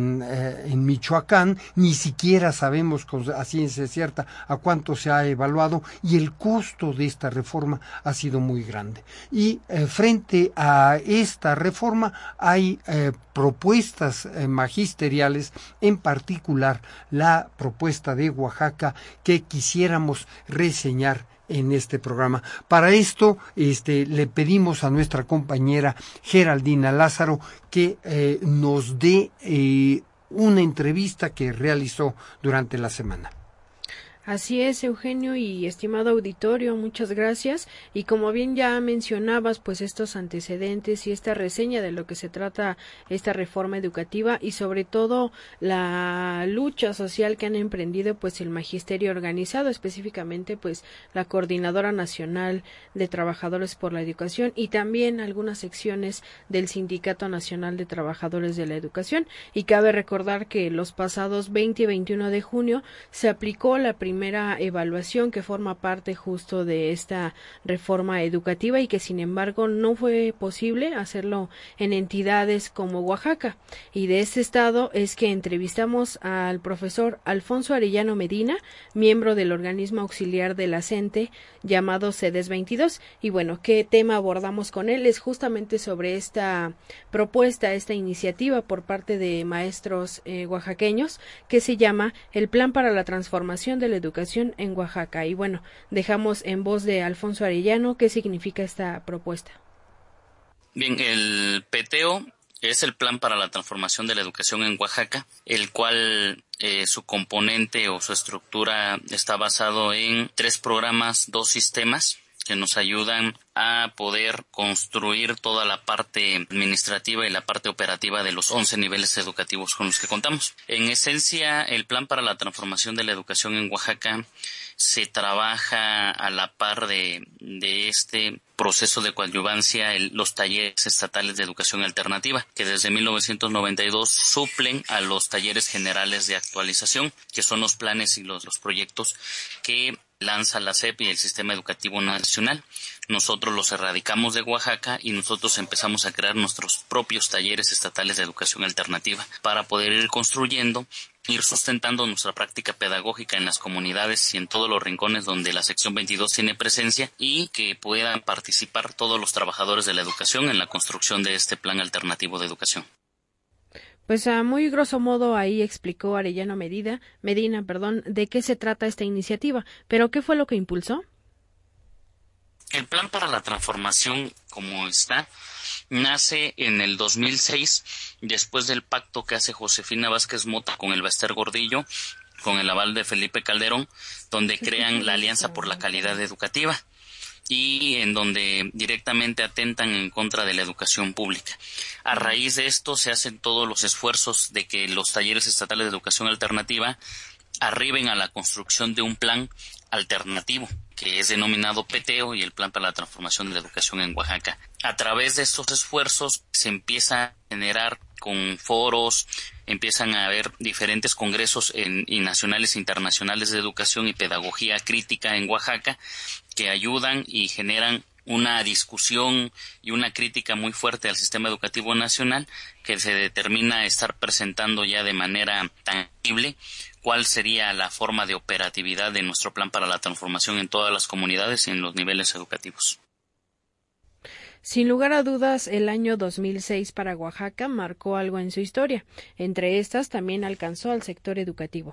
en Michoacán. Ni siquiera sabemos a ciencia cierta a cuánto se ha evaluado, y el costo de esta reforma ha sido muy grande. Y frente a esta reforma hay propuestas magisteriales, en particular la propuesta de Oaxaca, que quisiéramos reseñar en este programa. Para esto le pedimos a nuestra compañera Geraldina Lázaro que nos dé una entrevista que realizó durante la semana. Así es, Eugenio y estimado auditorio, muchas gracias. Y como bien ya mencionabas, pues estos antecedentes y esta reseña de lo que se trata esta reforma educativa y sobre todo la lucha social que han emprendido pues el magisterio organizado, específicamente pues la Coordinadora Nacional de Trabajadores por la Educación y también algunas secciones del Sindicato Nacional de Trabajadores de la Educación. Y cabe recordar que los pasados 20 y 21 de junio se aplicó la primera evaluación que forma parte justo de esta reforma educativa y que sin embargo no fue posible hacerlo en entidades como Oaxaca. Y de este estado es que entrevistamos al profesor Alfonso Arellano Medina, miembro del organismo auxiliar de la CENTE llamado CEDES 22. Y bueno, ¿qué tema abordamos con él? Es justamente sobre esta propuesta, esta iniciativa por parte de maestros oaxaqueños que se llama el Plan para la Transformación de la Educación en Oaxaca. Y bueno, dejamos en voz de Alfonso Arellano qué significa esta propuesta. Bien, el PTO es el Plan para la Transformación de la Educación en Oaxaca, el cual su componente o su estructura está basado en 3 programas, 2 sistemas que nos ayudan a poder construir toda la parte administrativa y la parte operativa de los 11 niveles educativos con los que contamos. En esencia, el Plan para la Transformación de la Educación en Oaxaca se trabaja a la par de este proceso de coadyuvancia los talleres estatales de educación alternativa, que desde 1992 suplen a los talleres generales de actualización, que son los planes y los proyectos que lanza la SEP y el Sistema Educativo Nacional. Nosotros los erradicamos de Oaxaca y nosotros empezamos a crear nuestros propios talleres estatales de educación alternativa para poder ir construyendo, ir sustentando nuestra práctica pedagógica en las comunidades y en todos los rincones donde la sección 22 tiene presencia, y que puedan participar todos los trabajadores de la educación en la construcción de este plan alternativo de educación. Pues a muy grosso modo ahí explicó Arellano Medina, de qué se trata esta iniciativa, pero ¿qué fue lo que impulsó? El Plan para la Transformación, como está, nace en el 2006, después del pacto que hace Josefina Vázquez Mota con el Bester Gordillo, con el aval de Felipe Calderón, donde crean la Alianza por la Calidad Educativa y en donde directamente atentan en contra de la educación pública. A raíz de esto se hacen todos los esfuerzos de que los talleres estatales de educación alternativa arriben a la construcción de un plan alternativo que es denominado PTO y el Plan para la Transformación de la Educación en Oaxaca. A través de estos esfuerzos se empieza a generar con foros, empiezan a haber diferentes congresos y nacionales e internacionales de educación y pedagogía crítica en Oaxaca que ayudan y generan una discusión y una crítica muy fuerte al sistema educativo nacional, que se determina estar presentando ya de manera tangible cuál sería la forma de operatividad de nuestro plan para la transformación en todas las comunidades y en los niveles educativos. Sin lugar a dudas, el año 2006 para Oaxaca marcó algo en su historia. Entre estas también alcanzó al sector educativo.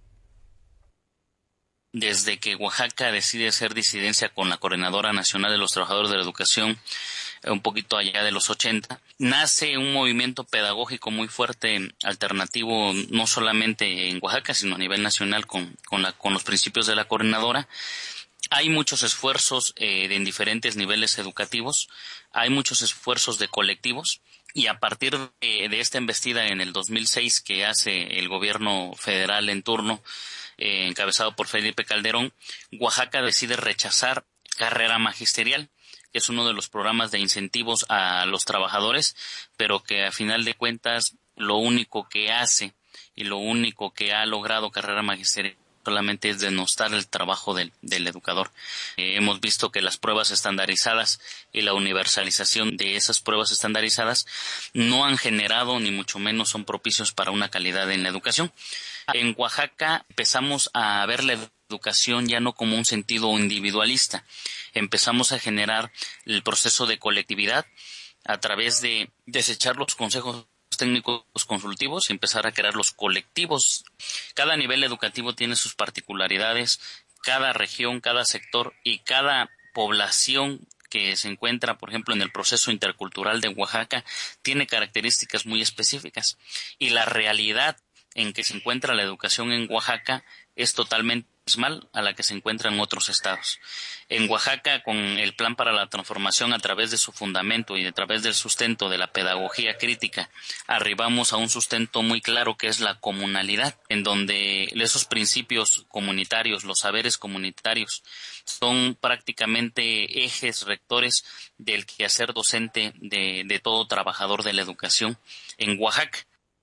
Desde que Oaxaca decide hacer disidencia con la Coordinadora Nacional de los Trabajadores de la Educación, un poquito allá de los 80, nace un movimiento pedagógico muy fuerte, alternativo, no solamente en Oaxaca, sino a nivel nacional con los principios de la Coordinadora. Hay muchos esfuerzos en diferentes niveles educativos, hay muchos esfuerzos de colectivos, y a partir de esta embestida en el 2006 que hace el gobierno federal en turno, encabezado por Felipe Calderón, Oaxaca decide rechazar carrera magisterial, que es uno de los programas de incentivos a los trabajadores, pero que a final de cuentas lo único que hace y lo único que ha logrado carrera magisterial solamente es denostar el trabajo del educador. Hemos visto que las pruebas estandarizadas y la universalización de esas pruebas estandarizadas no han generado, ni mucho menos son propicios para una calidad en la educación. En Oaxaca empezamos a ver la educación ya no como un sentido individualista. Empezamos a generar el proceso de colectividad a través de desechar los consejos técnicos consultivos y empezar a crear los colectivos. Cada nivel educativo tiene sus particularidades, cada región, cada sector y cada población que se encuentra, por ejemplo, en el proceso intercultural de Oaxaca, tiene características muy específicas. Y la realidad en que se encuentra la educación en Oaxaca es totalmente abismal a la que se encuentra en otros estados. En Oaxaca, con el plan para la transformación, a través de su fundamento y a través del sustento de la pedagogía crítica, arribamos a un sustento muy claro que es la comunalidad, en donde esos principios comunitarios, los saberes comunitarios, son prácticamente ejes rectores del quehacer docente de todo trabajador de la educación en Oaxaca.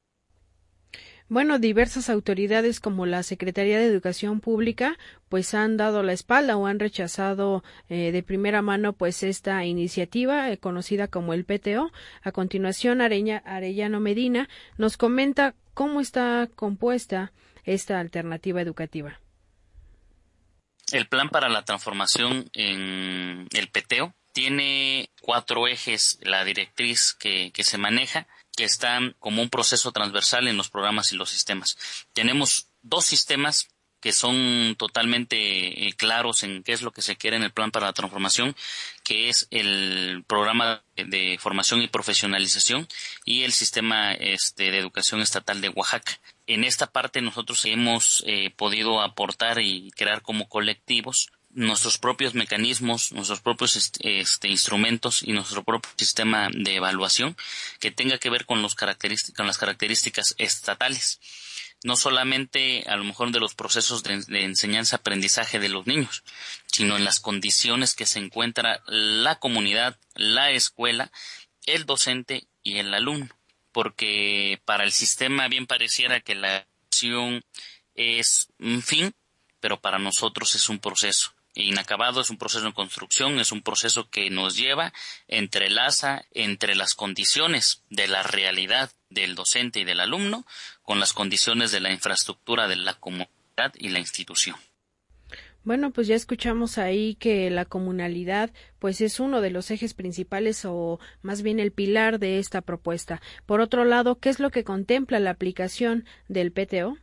Bueno, diversas autoridades como la Secretaría de Educación Pública pues han dado la espalda o han rechazado de primera mano pues esta iniciativa conocida como el PTO. A continuación, Arellano Medina nos comenta cómo está compuesta esta alternativa educativa. El plan para la transformación en el PTO tiene 4 ejes, la directriz que se maneja, que están como un proceso transversal en los programas y los sistemas. Tenemos 2 sistemas que son totalmente claros en qué es lo que se quiere en el plan para la transformación, que es el programa de formación y profesionalización y el sistema de educación estatal de Oaxaca. En esta parte nosotros hemos podido aportar y crear como colectivos nuestros propios mecanismos, nuestros propios instrumentos y nuestro propio sistema de evaluación que tenga que ver con las características estatales, no solamente a lo mejor de los procesos de enseñanza-aprendizaje de los niños, sino en las condiciones que se encuentra la comunidad, la escuela, el docente y el alumno, porque para el sistema bien pareciera que la educación es un fin, pero para nosotros es un proceso inacabado, es un proceso en construcción, es un proceso que nos lleva, entrelaza entre las condiciones de la realidad del docente y del alumno con las condiciones de la infraestructura de la comunidad y la institución. Bueno, pues ya escuchamos ahí que la comunalidad pues es uno de los ejes principales o más bien el pilar de esta propuesta. Por otro lado, ¿qué es lo que contempla la aplicación del PTO?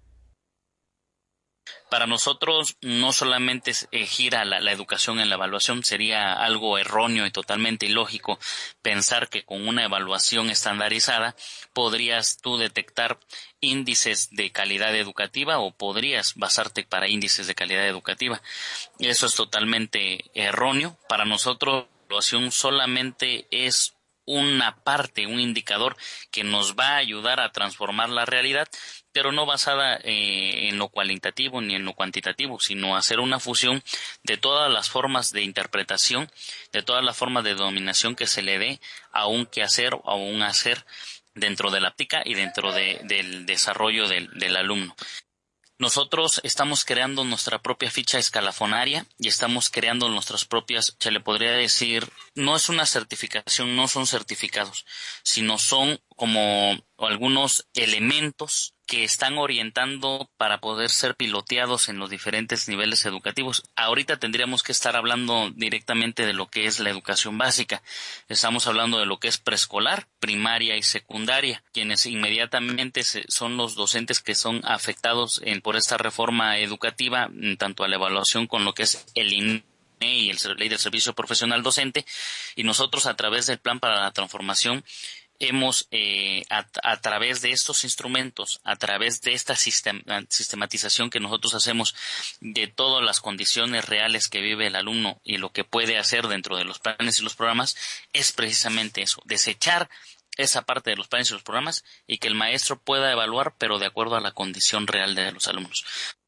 Para nosotros no solamente gira la educación en la evaluación, sería algo erróneo y totalmente ilógico pensar que con una evaluación estandarizada podrías tú detectar índices de calidad educativa o podrías basarte para índices de calidad educativa. Eso es totalmente erróneo. Para nosotros la evaluación solamente es una parte, un indicador que nos va a ayudar a transformar la realidad, pero no basada en lo cualitativo ni en lo cuantitativo, sino hacer una fusión de todas las formas de interpretación, de todas las formas de dominación que se le dé a un quehacer o a un hacer dentro de la práctica y dentro del desarrollo del alumno. Nosotros estamos creando nuestra propia ficha escalafonaria y estamos creando nuestras propias, se le podría decir, no es una certificación, no son certificados, sino son como algunos elementos que están orientando para poder ser piloteados en los diferentes niveles educativos. Ahorita tendríamos que estar hablando directamente de lo que es la educación básica. Estamos hablando de lo que es preescolar, primaria y secundaria, quienes inmediatamente son los docentes que son afectados por esta reforma educativa, tanto a la evaluación con lo que es el INE y la Ley del Servicio Profesional Docente, y nosotros a través del Plan para la Transformación hemos, a través de estos instrumentos, a través de esta sistematización que nosotros hacemos de todas las condiciones reales que vive el alumno y lo que puede hacer dentro de los planes y los programas, es precisamente eso, desechar esa parte de los planes y los programas y que el maestro pueda evaluar, pero de acuerdo a la condición real de los alumnos.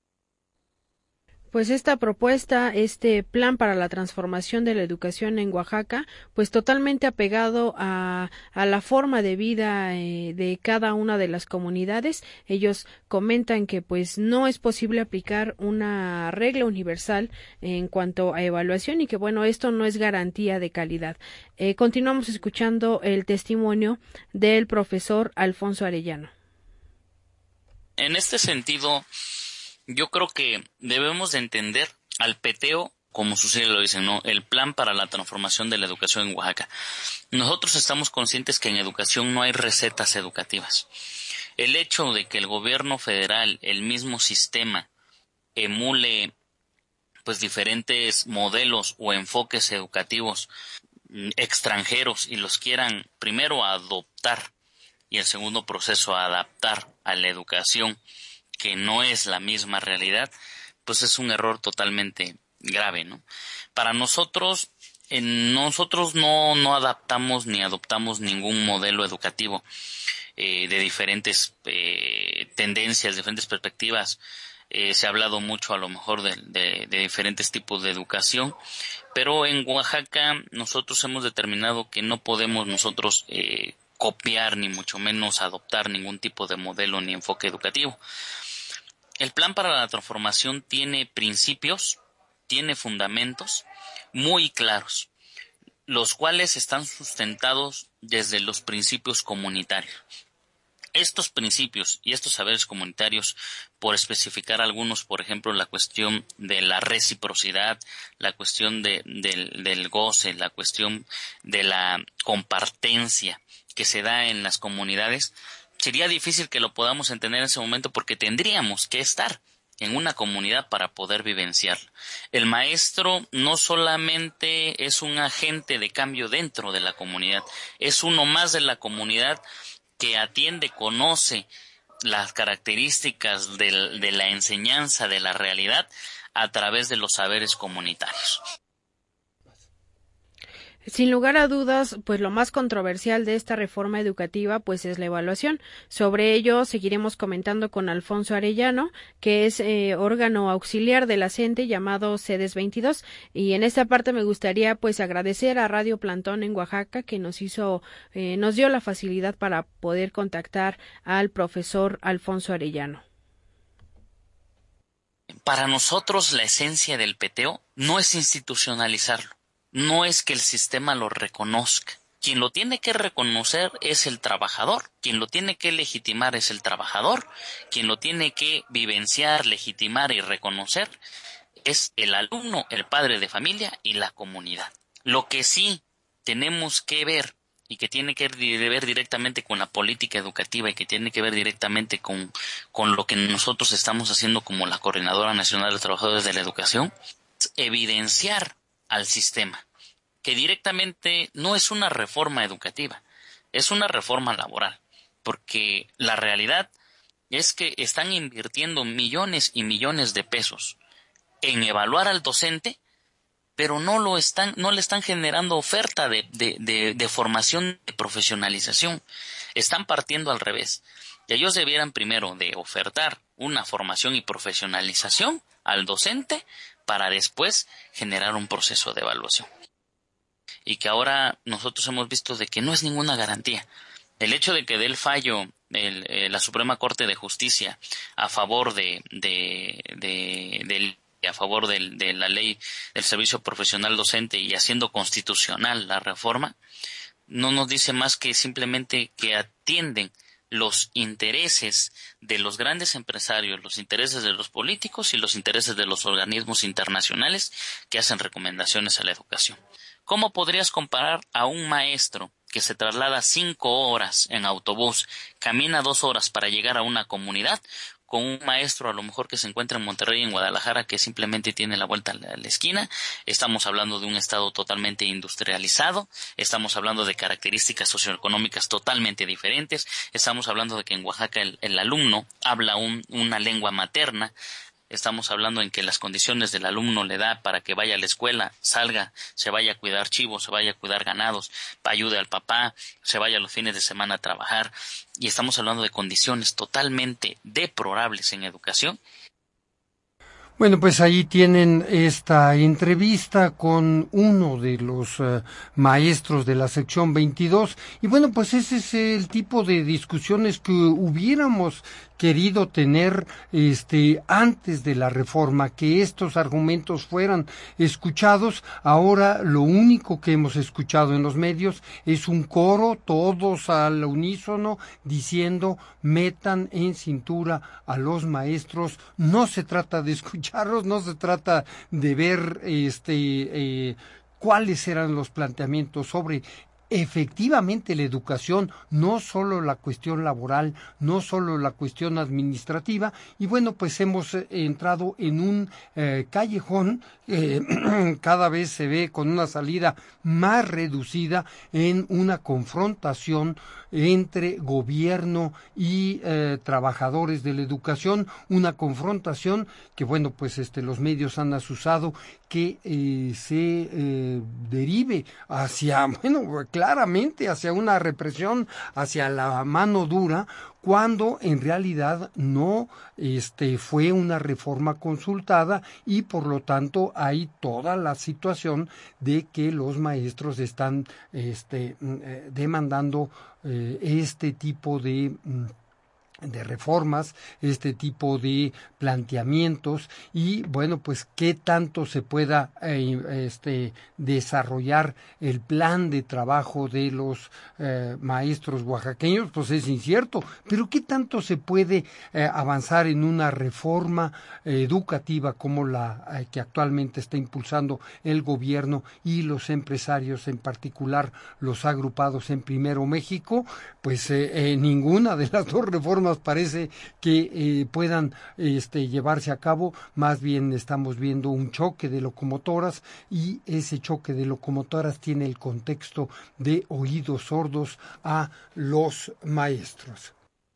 Pues esta propuesta, este plan para la transformación de la educación en Oaxaca, pues totalmente apegado a la forma de vida de cada una de las comunidades. Ellos comentan que pues no es posible aplicar una regla universal en cuanto a evaluación y que bueno, esto no es garantía de calidad. Continuamos escuchando el testimonio del profesor Alfonso Arellano. En este sentido, yo creo que debemos de entender al PTO, como su sigla lo dice, ¿no? El Plan para la Transformación de la Educación en Oaxaca. Nosotros estamos conscientes que en educación no hay recetas educativas. El hecho de que el gobierno federal, el mismo sistema, emule pues diferentes modelos o enfoques educativos extranjeros y los quieran primero adoptar y el segundo proceso adaptar a la educación que no es la misma realidad, pues es un error totalmente grave, ¿no? Para nosotros, nosotros no adaptamos ni adoptamos ningún modelo educativo de diferentes tendencias, diferentes perspectivas. Se ha hablado mucho a lo mejor de diferentes tipos de educación, pero en Oaxaca nosotros hemos determinado que no podemos nosotros copiar ni mucho menos adoptar ningún tipo de modelo ni enfoque educativo. El Plan para la Transformación tiene principios, tiene fundamentos muy claros, los cuales están sustentados desde los principios comunitarios. Estos principios y estos saberes comunitarios, por especificar algunos, por ejemplo, la cuestión de la reciprocidad, la cuestión del goce, la cuestión de la compartencia que se da en las comunidades, sería difícil que lo podamos entender en ese momento porque tendríamos que estar en una comunidad para poder vivenciarlo. El maestro no solamente es un agente de cambio dentro de la comunidad, es uno más de la comunidad que atiende, conoce las características de la enseñanza de la realidad a través de los saberes comunitarios. Sin lugar a dudas, pues lo más controversial de esta reforma educativa pues es la evaluación. Sobre ello seguiremos comentando con Alfonso Arellano, que es órgano auxiliar de la CENTE llamado CEDES 22, y en esta parte me gustaría pues agradecer a Radio Plantón en Oaxaca que nos dio la facilidad para poder contactar al profesor Alfonso Arellano. Para nosotros la esencia del PTO no es institucionalizarlo. No es que el sistema lo reconozca. Quien lo tiene que reconocer es el trabajador. Quien lo tiene que legitimar es el trabajador. Quien lo tiene que vivenciar, legitimar y reconocer es el alumno, el padre de familia y la comunidad. Lo que sí tenemos que ver y que tiene que ver directamente con la política educativa y que tiene que ver directamente con lo que nosotros estamos haciendo como la Coordinadora Nacional de Trabajadores de la Educación, es evidenciar al sistema, que directamente no es una reforma educativa, es una reforma laboral, porque la realidad es que están invirtiendo millones y millones de pesos en evaluar al docente, pero no le están generando oferta de formación, de profesionalización. Están partiendo al revés. Y ellos debieran primero de ofertar una formación y profesionalización al docente para después generar un proceso de evaluación. Y que ahora nosotros hemos visto de que no es ninguna garantía. El hecho de que dé el fallo la Suprema Corte de Justicia a favor de la ley del servicio profesional docente y haciendo constitucional la reforma, no nos dice más que simplemente que atienden los intereses de los grandes empresarios, los intereses de los políticos y los intereses de los organismos internacionales que hacen recomendaciones a la educación. ¿Cómo podrías comparar a un maestro que se traslada 5 horas en autobús, camina 2 horas para llegar a una comunidad, con un maestro a lo mejor que se encuentra en Monterrey, en Guadalajara, que simplemente tiene la vuelta a la esquina? Estamos hablando de un estado totalmente industrializado, estamos hablando de características socioeconómicas totalmente diferentes, estamos hablando de que en Oaxaca el alumno habla una lengua materna. Estamos hablando en que las condiciones del alumno le da para que vaya a la escuela, salga, se vaya a cuidar chivos, se vaya a cuidar ganados, ayude al papá, se vaya los fines de semana a trabajar. Y estamos hablando de condiciones totalmente deplorables en educación. Bueno, pues ahí tienen esta entrevista con uno de los maestros de la sección 22. Y bueno, pues ese es el tipo de discusiones que hubiéramos querido tener antes de la reforma, que estos argumentos fueran escuchados. Ahora lo único que hemos escuchado en los medios es un coro, todos al unísono, diciendo metan en cintura a los maestros. No se trata de escucharlos, no se trata de ver cuáles eran los planteamientos sobre efectivamente la educación, no solo la cuestión laboral, no solo la cuestión administrativa. Y bueno, pues hemos entrado en un callejón cada vez se ve con una salida más reducida, en una confrontación entre gobierno y trabajadores de la educación, una confrontación que bueno, pues los medios han asusado que se derive hacia, bueno, claramente hacia una represión, hacia la mano dura, cuando en realidad no fue una reforma consultada, y por lo tanto hay toda la situación de que los maestros están demandando este tipo de reformas, este tipo de planteamientos. Y bueno, pues qué tanto se pueda desarrollar el plan de trabajo de los maestros oaxaqueños, pues es incierto, pero qué tanto se puede avanzar en una reforma educativa como la que actualmente está impulsando el gobierno y los empresarios, en particular los agrupados en Primero México. Pues ninguna de las dos reformas parece que puedan llevarse a cabo. Más bien estamos viendo un choque de locomotoras, y ese choque de locomotoras tiene el contexto de oídos sordos a los maestros.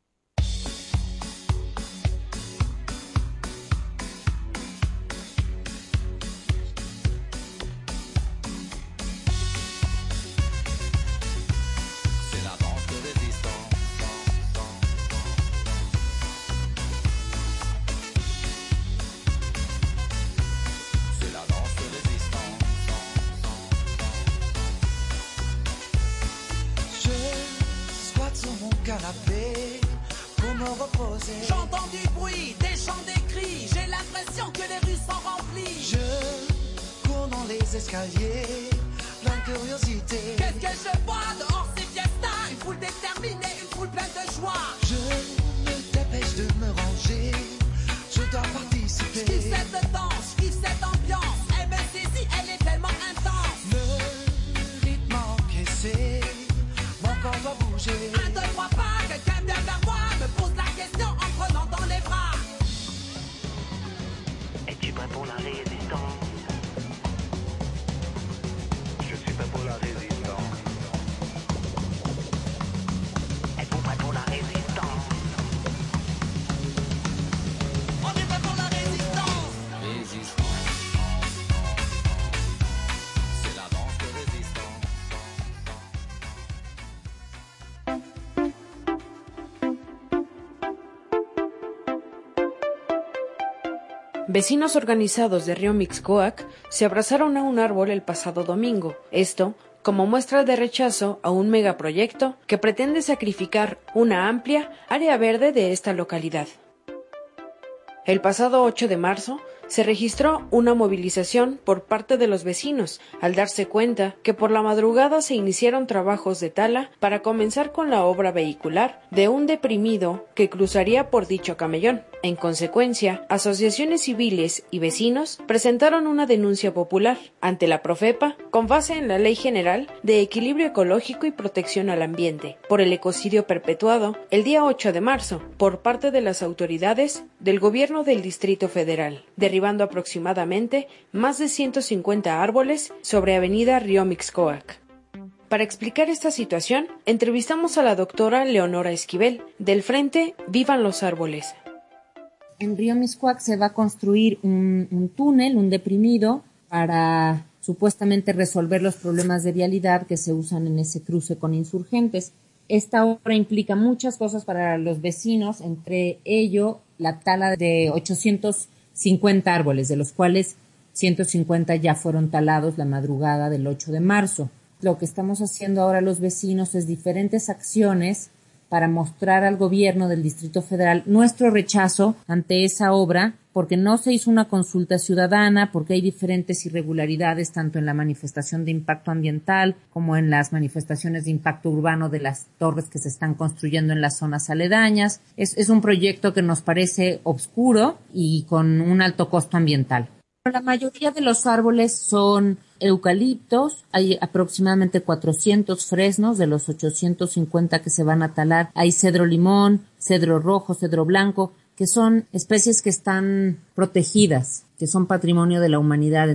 J'entends du bruit, des chants, des cris. J'ai l'impression que les rues sont remplies. Je cours dans les escaliers, plein de curiosité. Qu'est-ce que je vois dehors, c'est fiesta? Une foule déterminée, une foule pleine de joie. Je me dépêche de me ranger, je dois participer. Je kiffe cette danse, je kiffe cette ambiance. Elle me saisit, elle est tellement intense. Le rythme encaissé, mon corps doit bouger. 1, 2, 3 pas, quelqu'un vient vers moi, me pose la question en prenant dans les bras. Es-tu prêt pour la résistance? Je suis prêt pour la résistance. Êtes-vous prêt pour la résistance? On est prêt pour la résistance. Résistance. C'est la danse de résistance. Vecinos organizados de Río Mixcoac se abrazaron a un árbol el pasado domingo, esto como muestra de rechazo a un megaproyecto que pretende sacrificar una amplia área verde de esta localidad. El pasado 8 de marzo se registró una movilización por parte de los vecinos al darse cuenta que por la madrugada se iniciaron trabajos de tala para comenzar con la obra vehicular de un deprimido que cruzaría por dicho camellón. En consecuencia, asociaciones civiles y vecinos presentaron una denuncia popular ante la Profepa con base en la Ley General de Equilibrio Ecológico y Protección al Ambiente por el ecocidio perpetuado el día 8 de marzo por parte de las autoridades del gobierno del Distrito Federal, derribando aproximadamente más de 150 árboles sobre Avenida Río Mixcoac. Para explicar esta situación, entrevistamos a la doctora Leonora Esquivel, del Frente Vivan los Árboles. En Río Mixcoac se va a construir un túnel, un deprimido, para supuestamente resolver los problemas de vialidad que se usan en ese cruce con Insurgentes. Esta obra implica muchas cosas para los vecinos, entre ello la tala de 850 árboles, de los cuales 150 ya fueron talados la madrugada del 8 de marzo. Lo que estamos haciendo ahora los vecinos es diferentes acciones para mostrar al gobierno del Distrito Federal nuestro rechazo ante esa obra, porque no se hizo una consulta ciudadana, porque hay diferentes irregularidades tanto en la manifestación de impacto ambiental como en las manifestaciones de impacto urbano de las torres que se están construyendo en las zonas aledañas. Es un proyecto que nos parece obscuro y con un alto costo ambiental. La mayoría de los árboles son eucaliptos, hay aproximadamente 400 fresnos de los 850 que se van a talar, hay cedro limón, cedro rojo, cedro blanco, que son especies que están protegidas, que son patrimonio de la humanidad.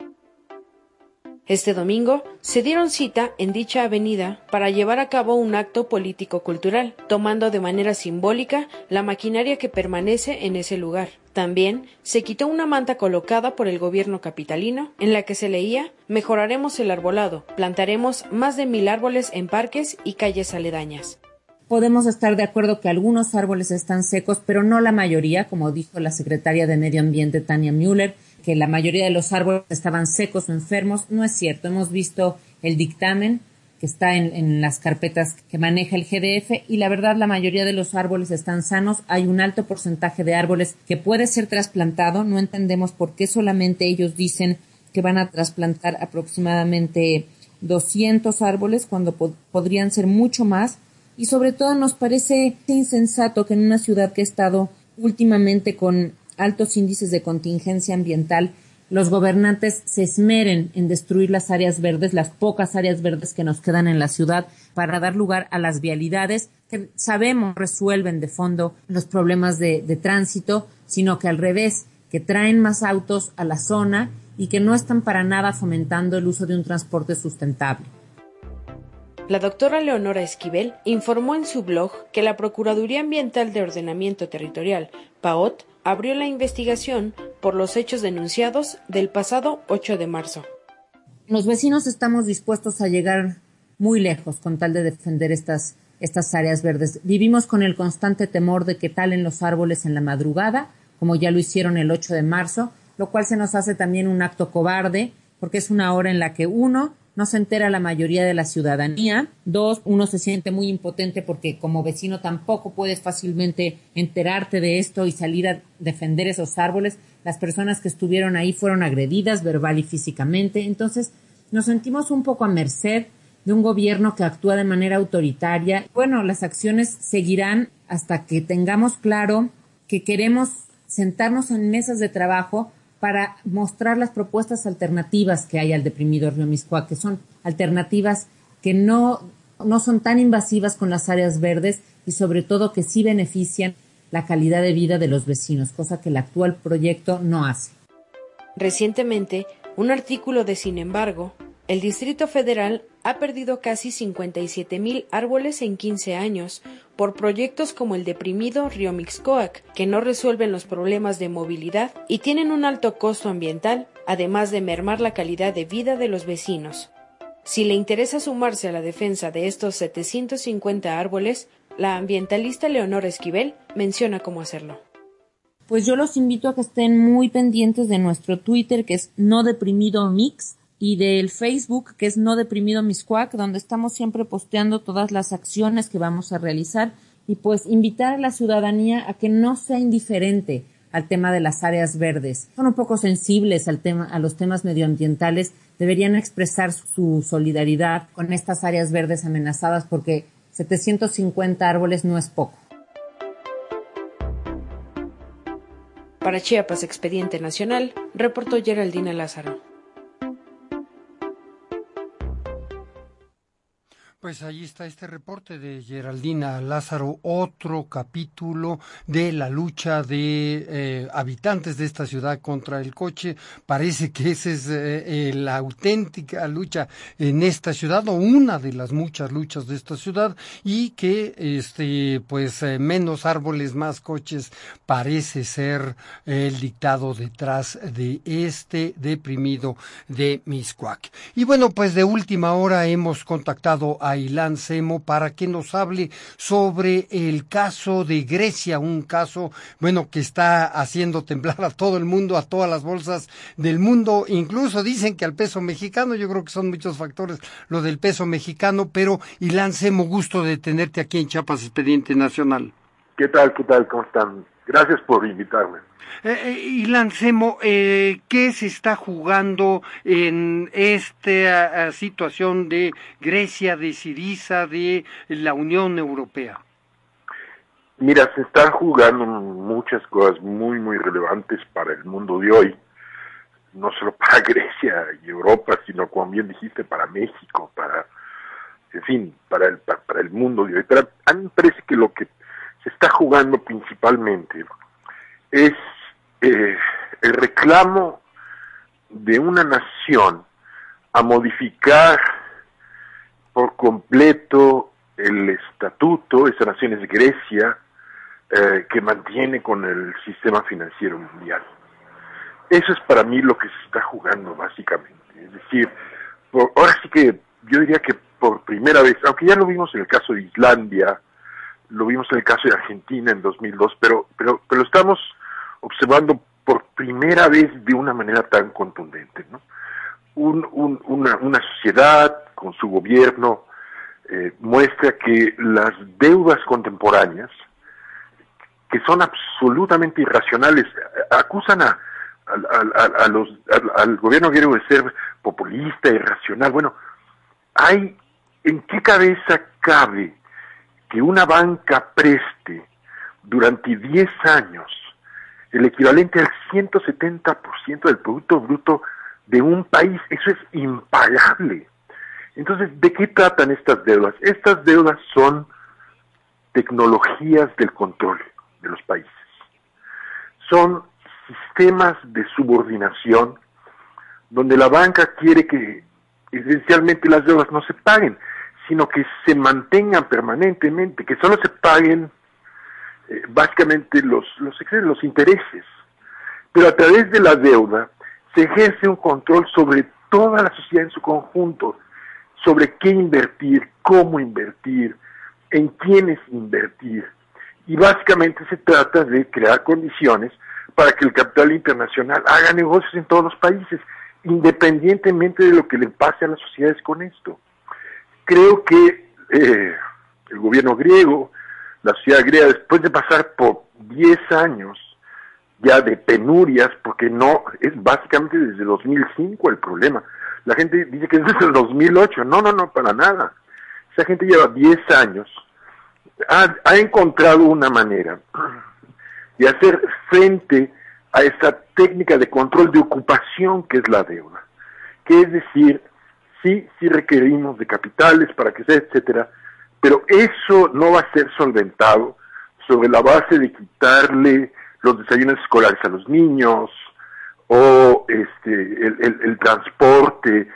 Este domingo se dieron cita en dicha avenida para llevar a cabo un acto político-cultural, tomando de manera simbólica la maquinaria que permanece en ese lugar. También se quitó una manta colocada por el gobierno capitalino en la que se leía: mejoraremos el arbolado, plantaremos más de 1000 árboles en parques y calles aledañas. Podemos estar de acuerdo que algunos árboles están secos, pero no la mayoría, como dijo la secretaria de Medio Ambiente, Tania Müller, que la mayoría de los árboles estaban secos o enfermos. No es cierto. Hemos visto el dictamen que está en las carpetas que maneja el GDF y la verdad la mayoría de los árboles están sanos. Hay un alto porcentaje de árboles que puede ser trasplantado. No entendemos por qué solamente ellos dicen que van a trasplantar aproximadamente 200 árboles cuando podrían ser mucho más. Y sobre todo nos parece insensato que en una ciudad que ha estado últimamente con altos índices de contingencia ambiental, los gobernantes se esmeren en destruir las áreas verdes, las pocas áreas verdes que nos quedan en la ciudad, para dar lugar a las vialidades que sabemos resuelven de fondo los problemas de tránsito, sino que al revés, que traen más autos a la zona y que no están para nada fomentando el uso de un transporte sustentable. La doctora Leonora Esquivel informó en su blog que la Procuraduría Ambiental de Ordenamiento Territorial, PAOT, abrió la investigación por los hechos denunciados del pasado 8 de marzo. Los vecinos estamos dispuestos a llegar muy lejos con tal de defender estas áreas verdes. Vivimos con el constante temor de que talen los árboles en la madrugada, como ya lo hicieron el 8 de marzo, lo cual se nos hace también un acto cobarde, porque es una hora en la que uno, no se entera la mayoría de la ciudadanía. 2, uno se siente muy impotente porque como vecino tampoco puedes fácilmente enterarte de esto y salir a defender esos árboles. Las personas que estuvieron ahí fueron agredidas verbal y físicamente. Entonces nos sentimos un poco a merced de un gobierno que actúa de manera autoritaria. Bueno, las acciones seguirán hasta que tengamos claro que queremos sentarnos en mesas de trabajo para mostrar las propuestas alternativas que hay al deprimido Río Mixcoac, que son alternativas que no son tan invasivas con las áreas verdes y sobre todo que sí benefician la calidad de vida de los vecinos, cosa que el actual proyecto no hace. Recientemente, un artículo de Sin embargo, el Distrito Federal ha perdido casi 57,000 árboles en 15 años por proyectos como el deprimido Río Mixcoac, que no resuelven los problemas de movilidad y tienen un alto costo ambiental, además de mermar la calidad de vida de los vecinos. Si le interesa sumarse a la defensa de estos 750 árboles, la ambientalista Leonora Esquivel menciona cómo hacerlo. Pues yo los invito a que estén muy pendientes de nuestro Twitter, que es NoDeprimidoMix, y del Facebook, que es No Deprimido Mixcoac, donde estamos siempre posteando todas las acciones que vamos a realizar y pues invitar a la ciudadanía a que no sea indiferente al tema de las áreas verdes. Son un poco sensibles a los temas medioambientales, deberían expresar su solidaridad con estas áreas verdes amenazadas porque 750 árboles no es poco. Para Chiapas Expediente Nacional, reportó Geraldina Lázaro. Pues ahí está este reporte de Geraldina Lázaro, otro capítulo de la lucha de habitantes de esta ciudad contra el coche. Parece que esa es la auténtica lucha en esta ciudad, o una de las muchas luchas de esta ciudad, y que menos árboles, más coches parece ser el dictado detrás de este deprimido de Mixcoac. Y bueno, pues de última hora hemos contactado a Ilan Semo para que nos hable sobre el caso de Grecia, un caso, que está haciendo temblar a todo el mundo, a todas las bolsas del mundo, incluso dicen que al peso mexicano. Yo creo que son muchos factores lo del peso mexicano, pero Ilan Semo, gusto de tenerte aquí en Chiapas Expediente Nacional. ¿Qué tal? ¿Cómo están? Gracias por invitarme. Ilan Semo, ¿qué se está jugando en esta situación de Grecia, de Syriza, de la Unión Europea? Mira, se están jugando muchas cosas muy, muy relevantes para el mundo de hoy. No solo para Grecia y Europa, sino, como bien dijiste, para México, para el mundo de hoy. Pero a mí me parece que lo que se está jugando principalmente es el reclamo de una nación a modificar por completo el estatuto. Esa nación es Grecia, que mantiene con el sistema financiero mundial. Eso es para mí lo que se está jugando básicamente. Es decir, ahora sí que yo diría que por primera vez, aunque ya lo vimos en el caso de Islandia, lo vimos en el caso de Argentina en 2002, pero lo estamos observando por primera vez de una manera tan contundente, ¿no? Una sociedad con su gobierno muestra que las deudas contemporáneas, que son absolutamente irracionales, acusan al gobierno griego de ser populista, irracional. Bueno, ¿en qué cabeza cabe que una banca preste durante 10 años el equivalente al 170% del Producto Bruto de un país? Eso es impagable. Entonces, ¿de qué tratan estas deudas? Estas deudas son tecnologías del control de los países. Son sistemas de subordinación donde la banca quiere que esencialmente las deudas no se paguen, sino que se mantengan permanentemente, que solo se paguen básicamente los intereses. Pero a través de la deuda se ejerce un control sobre toda la sociedad en su conjunto, sobre qué invertir, cómo invertir, en quiénes invertir. Y básicamente se trata de crear condiciones para que el capital internacional haga negocios en todos los países, independientemente de lo que le pase a las sociedades con esto. Creo que el gobierno griego, la sociedad griega, después de pasar por 10 años ya de penurias, porque no es básicamente desde 2005 el problema. La gente dice que es desde el 2008. No, para nada. Esa gente lleva 10 años, ha encontrado una manera de hacer frente a esta técnica de control de ocupación que es la deuda. Que es decir, sí requerimos de capitales para que sea, etcétera, pero eso no va a ser solventado sobre la base de quitarle los desayunos escolares a los niños, o el transporte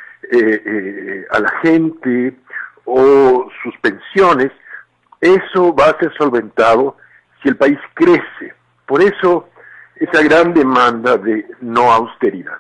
a la gente, o sus pensiones. Eso va a ser solventado si el país crece. Por eso esa gran demanda de no austeridad,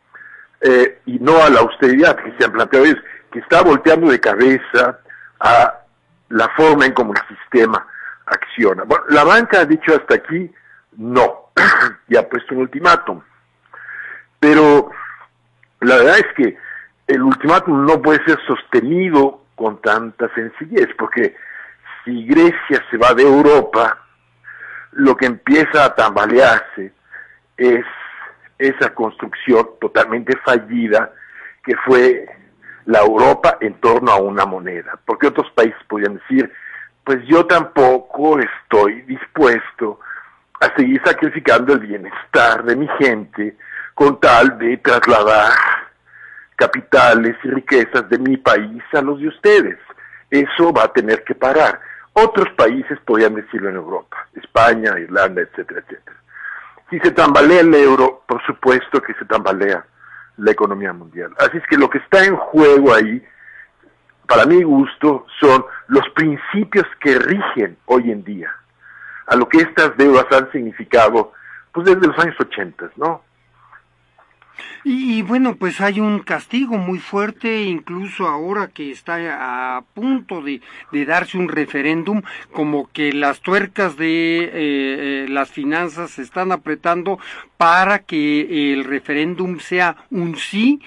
y no a la austeridad que se han planteado ellos, que está volteando de cabeza a la forma en cómo el sistema acciona. Bueno, la banca ha dicho hasta aquí no, y ha puesto un ultimátum. Pero la verdad es que el ultimátum no puede ser sostenido con tanta sencillez, porque si Grecia se va de Europa, lo que empieza a tambalearse es esa construcción totalmente fallida que fue la Europa en torno a una moneda, porque otros países podrían decir, pues yo tampoco estoy dispuesto a seguir sacrificando el bienestar de mi gente con tal de trasladar capitales y riquezas de mi país a los de ustedes. Eso va a tener que parar. Otros países podrían decirlo en Europa, España, Irlanda, etcétera, etcétera. Si se tambalea el euro, por supuesto que se tambalea la economía mundial. Así es que lo que está en juego ahí, para mi gusto, son los principios que rigen hoy en día a lo que estas deudas han significado pues desde los años 80, ¿no? Y bueno, pues hay un castigo muy fuerte, incluso ahora que está a punto de darse un referéndum, como que las tuercas de las finanzas se están apretando para que el referéndum sea un sí,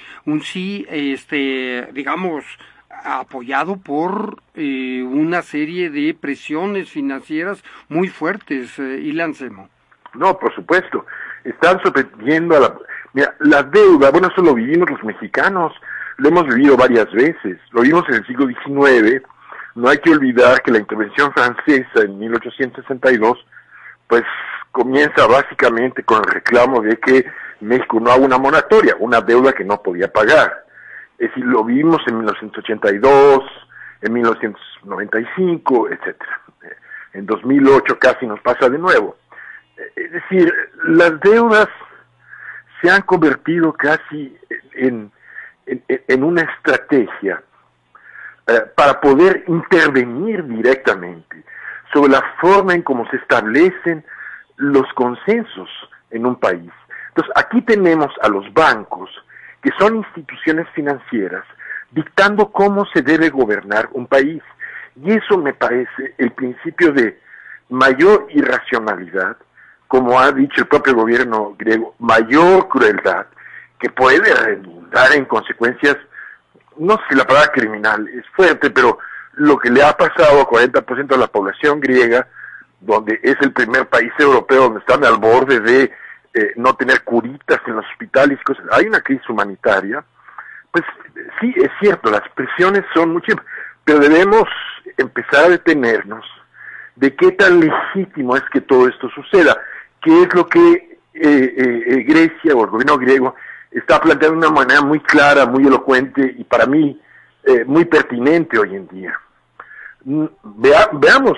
digamos, apoyado por una serie de presiones financieras muy fuertes, Ilan Semo. No, por supuesto, están sorprendiendo a la... Mira, la deuda, bueno, eso lo vivimos los mexicanos, lo hemos vivido varias veces, lo vimos en el siglo XIX, no hay que olvidar que la intervención francesa en 1862, pues comienza básicamente con el reclamo de que México no haga una moratoria, una deuda que no podía pagar. Es decir, lo vimos en 1982, en 1995, etcétera. En 2008 casi nos pasa de nuevo. Es decir, las deudas se han convertido casi en una estrategia para poder intervenir directamente sobre la forma en cómo se establecen los consensos en un país. Entonces, aquí tenemos a los bancos, que son instituciones financieras, dictando cómo se debe gobernar un país. Y eso me parece el principio de mayor irracionalidad, como ha dicho el propio gobierno griego, mayor crueldad, que puede redundar en consecuencias, no sé si la palabra criminal es fuerte, pero lo que le ha pasado al 40% de la población griega, donde es el primer país europeo donde están al borde de no tener curitas en los hospitales, cosas. Hay una crisis humanitaria, pues sí, es cierto, las presiones son muchas, pero debemos empezar a detenernos de qué tan legítimo es que todo esto suceda. ¿Qué es lo que Grecia o el gobierno griego está planteando de una manera muy clara, muy elocuente y para mí muy pertinente hoy en día? Veamos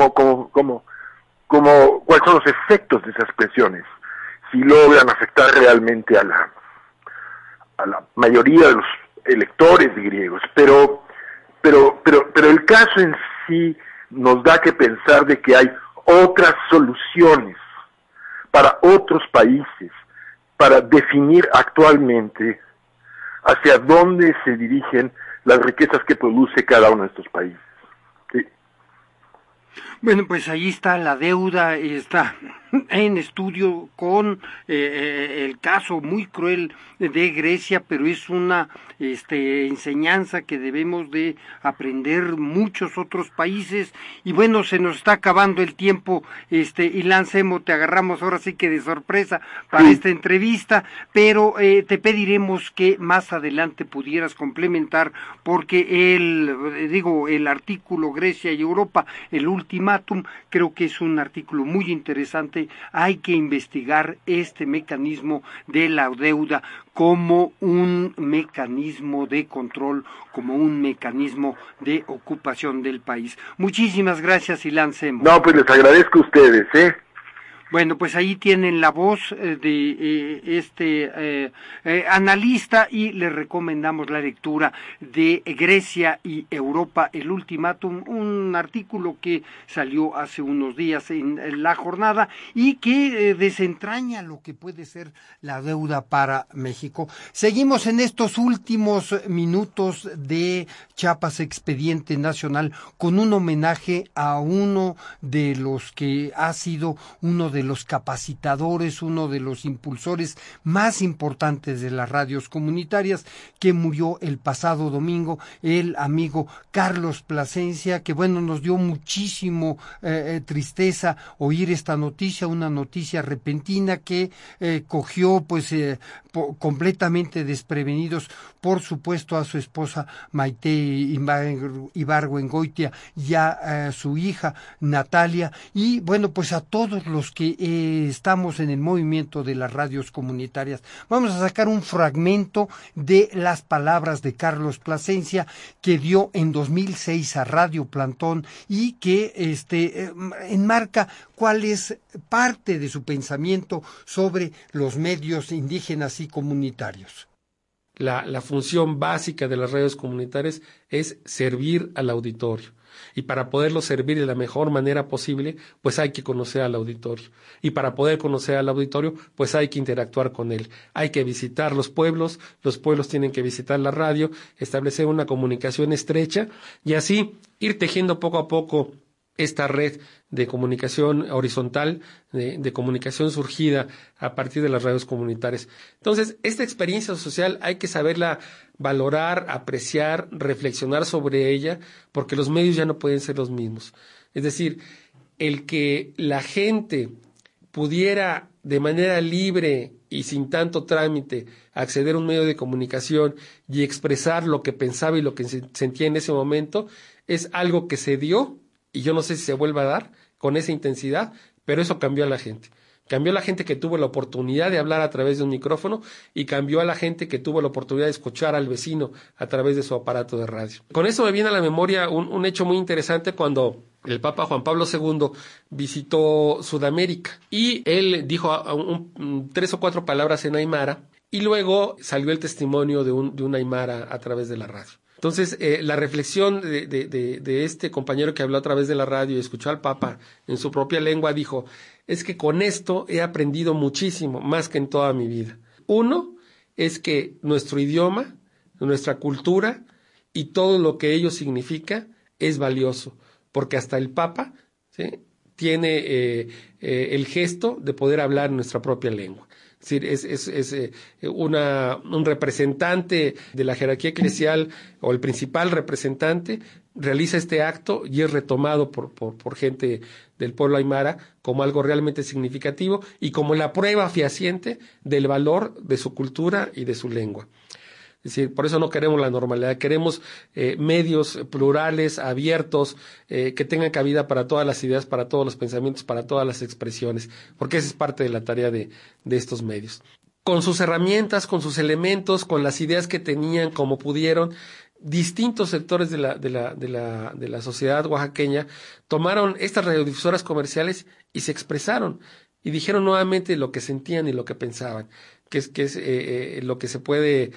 cuáles son los efectos de esas presiones, si logran afectar realmente a la mayoría de los electores griegos. Pero el caso en sí nos da que pensar de que hay otras soluciones para otros países, para definir actualmente hacia dónde se dirigen las riquezas que produce cada uno de estos países. ¿Sí? Bueno, pues ahí está la deuda, está en estudio con el caso muy cruel de Grecia, pero es una enseñanza que debemos de aprender muchos otros países. Y bueno, se nos está acabando el tiempo, Ilan Semo, te agarramos ahora sí que de sorpresa para esta entrevista, pero te pediremos que más adelante pudieras complementar, porque el artículo Grecia y Europa, el ultimátum, creo que es un artículo muy interesante. Hay que investigar este mecanismo de la deuda como un mecanismo de control, como un mecanismo de ocupación del país. Muchísimas gracias, Ilan Semo. No, pues les agradezco a ustedes, Bueno, pues ahí tienen la voz de este analista y les recomendamos la lectura de Grecia y Europa, el ultimátum, un artículo que salió hace unos días en La Jornada y que desentraña lo que puede ser la deuda para México. Seguimos en estos últimos minutos de Chiapas Expediente Nacional con un homenaje a uno de los que ha sido uno de de los capacitadores, uno de los impulsores más importantes de las radios comunitarias, que murió el pasado domingo, el amigo Carlos Plasencia, que bueno, nos dio muchísimo tristeza oír esta noticia, una noticia repentina que cogió pues completamente desprevenidos, por supuesto, a su esposa Maite Ibargüengoitia y a su hija Natalia, y bueno, pues a todos los que estamos en el movimiento de las radios comunitarias. Vamos a sacar un fragmento de las palabras de Carlos Plasencia, que dio en 2006 a Radio Plantón, y que enmarca cuál es parte de su pensamiento sobre los medios indígenas y comunitarios. La función básica de las radios comunitarias es servir al auditorio. Y para poderlo servir de la mejor manera posible, pues hay que conocer al auditorio. Y para poder conocer al auditorio, pues hay que interactuar con él. Hay que visitar los pueblos tienen que visitar la radio, establecer una comunicación estrecha y así ir tejiendo poco a poco esta red de comunicación horizontal, de comunicación surgida a partir de las radios comunitarias. Entonces, esta experiencia social hay que saberla valorar, apreciar, reflexionar sobre ella, porque los medios ya no pueden ser los mismos. Es decir, el que la gente pudiera de manera libre y sin tanto trámite acceder a un medio de comunicación y expresar lo que pensaba y lo que sentía en ese momento, es algo que se dio, y yo no sé si se vuelva a dar con esa intensidad, pero eso cambió a la gente. Cambió a la gente que tuvo la oportunidad de hablar a través de un micrófono y cambió a la gente que tuvo la oportunidad de escuchar al vecino a través de su aparato de radio. Con eso me viene a la memoria un hecho muy interesante cuando el Papa Juan Pablo II visitó Sudamérica y él dijo 3 o 4 palabras en aymara y luego salió el testimonio de un aymara a través de la radio. Entonces, la reflexión de este compañero que habló a través de la radio y escuchó al Papa en su propia lengua dijo, es que con esto he aprendido muchísimo, más que en toda mi vida. Uno, es que nuestro idioma, nuestra cultura y todo lo que ello significa es valioso, porque hasta el Papa, ¿sí?, tiene el gesto de poder hablar en nuestra propia lengua. Es decir, es un representante de la jerarquía eclesial o el principal representante realiza este acto y es retomado por gente del pueblo aymara como algo realmente significativo y como la prueba fehaciente del valor de su cultura y de su lengua. Es decir, por eso no queremos la normalidad, queremos medios plurales, abiertos, que tengan cabida para todas las ideas, para todos los pensamientos, para todas las expresiones, porque esa es parte de la tarea de estos medios. Con sus herramientas, con sus elementos, con las ideas que tenían, como pudieron, distintos sectores de la sociedad oaxaqueña tomaron estas radiodifusoras comerciales y se expresaron y dijeron nuevamente lo que sentían y lo que pensaban, que es lo que se puede,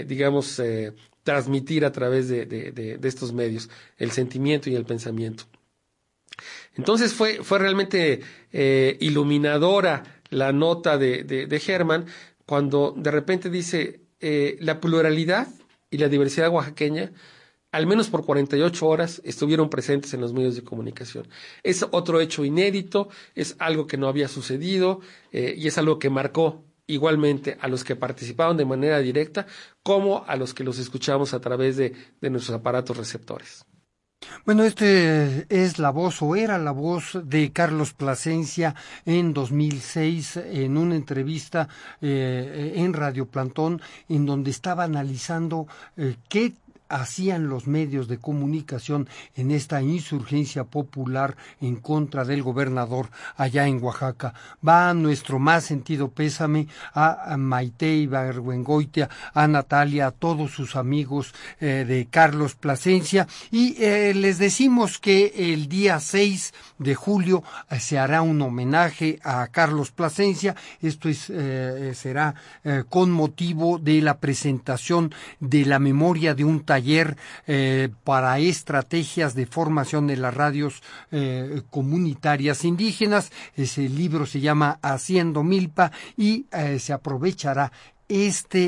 transmitir a través de estos medios, el sentimiento y el pensamiento. Entonces fue realmente iluminadora la nota de Germán cuando de repente dice la pluralidad y la diversidad oaxaqueña al menos por 48 horas estuvieron presentes en los medios de comunicación. Es otro hecho inédito, es algo que no había sucedido y es algo que marcó igualmente a los que participaron de manera directa como a los que los escuchamos a través de nuestros aparatos receptores. Bueno, es la voz o era la voz de Carlos Plasencia en 2006 en una entrevista en Radio Plantón en donde estaba analizando qué hacían los medios de comunicación en esta insurgencia popular en contra del gobernador allá en Oaxaca. Va nuestro más sentido pésame a Maite Ibargüengoitia, a Natalia, a todos sus amigos de Carlos Plasencia y les decimos que el día 6 de julio se hará un homenaje a Carlos Plasencia. Esto será con motivo de la presentación de la memoria de un taller para estrategias de formación de las radios comunitarias indígenas. Ese libro se llama Haciendo Milpa y se aprovechará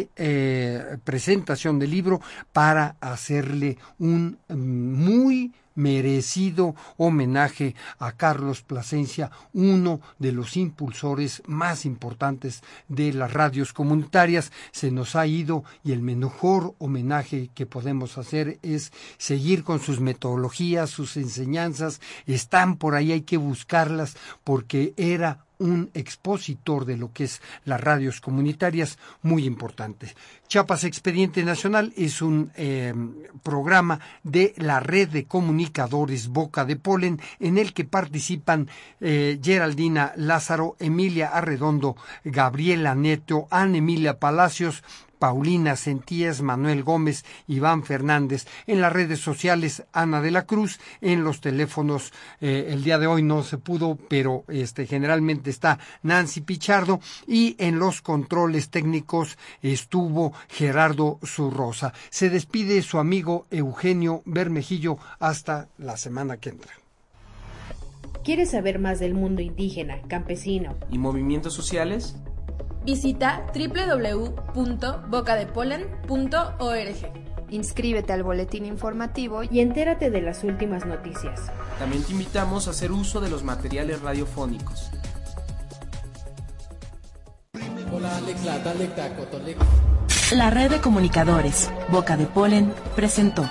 presentación del libro para hacerle un muy merecido homenaje a Carlos Plasencia, uno de los impulsores más importantes de las radios comunitarias. Se nos ha ido y el mejor homenaje que podemos hacer es seguir con sus metodologías, sus enseñanzas. Están por ahí, hay que buscarlas, porque era un expositor de lo que es las radios comunitarias muy importante. Chiapas Expediente Nacional es un programa de la red de comunicadores Boca de Polen, en el que participan Geraldina Lázaro, Emilia Arredondo, Gabriela Neto, Ana Emilia Palacios, Paulina Sentías, Manuel Gómez, Iván Fernández. En las redes sociales, Ana de la Cruz. En los teléfonos, el día de hoy no se pudo, pero generalmente está Nancy Pichardo. Y en los controles técnicos estuvo Gerardo Zurrosa. Se despide su amigo Eugenio Bermejillo. Hasta la semana que entra. ¿Quieres saber más del mundo indígena, campesino y movimientos sociales? Visita www.bocadepolen.org. Inscríbete al boletín informativo y entérate de las últimas noticias. También te invitamos a hacer uso de los materiales radiofónicos. La red de comunicadores Boca de Polen presentó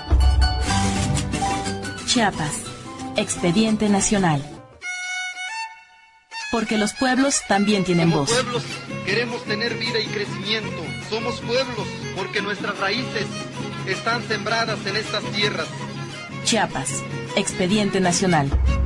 Chiapas, Expediente Nacional. Porque los pueblos también tienen voz. Como pueblos queremos tener vida y crecimiento. Somos pueblos porque nuestras raíces están sembradas en estas tierras. Chiapas, Expediente Nacional.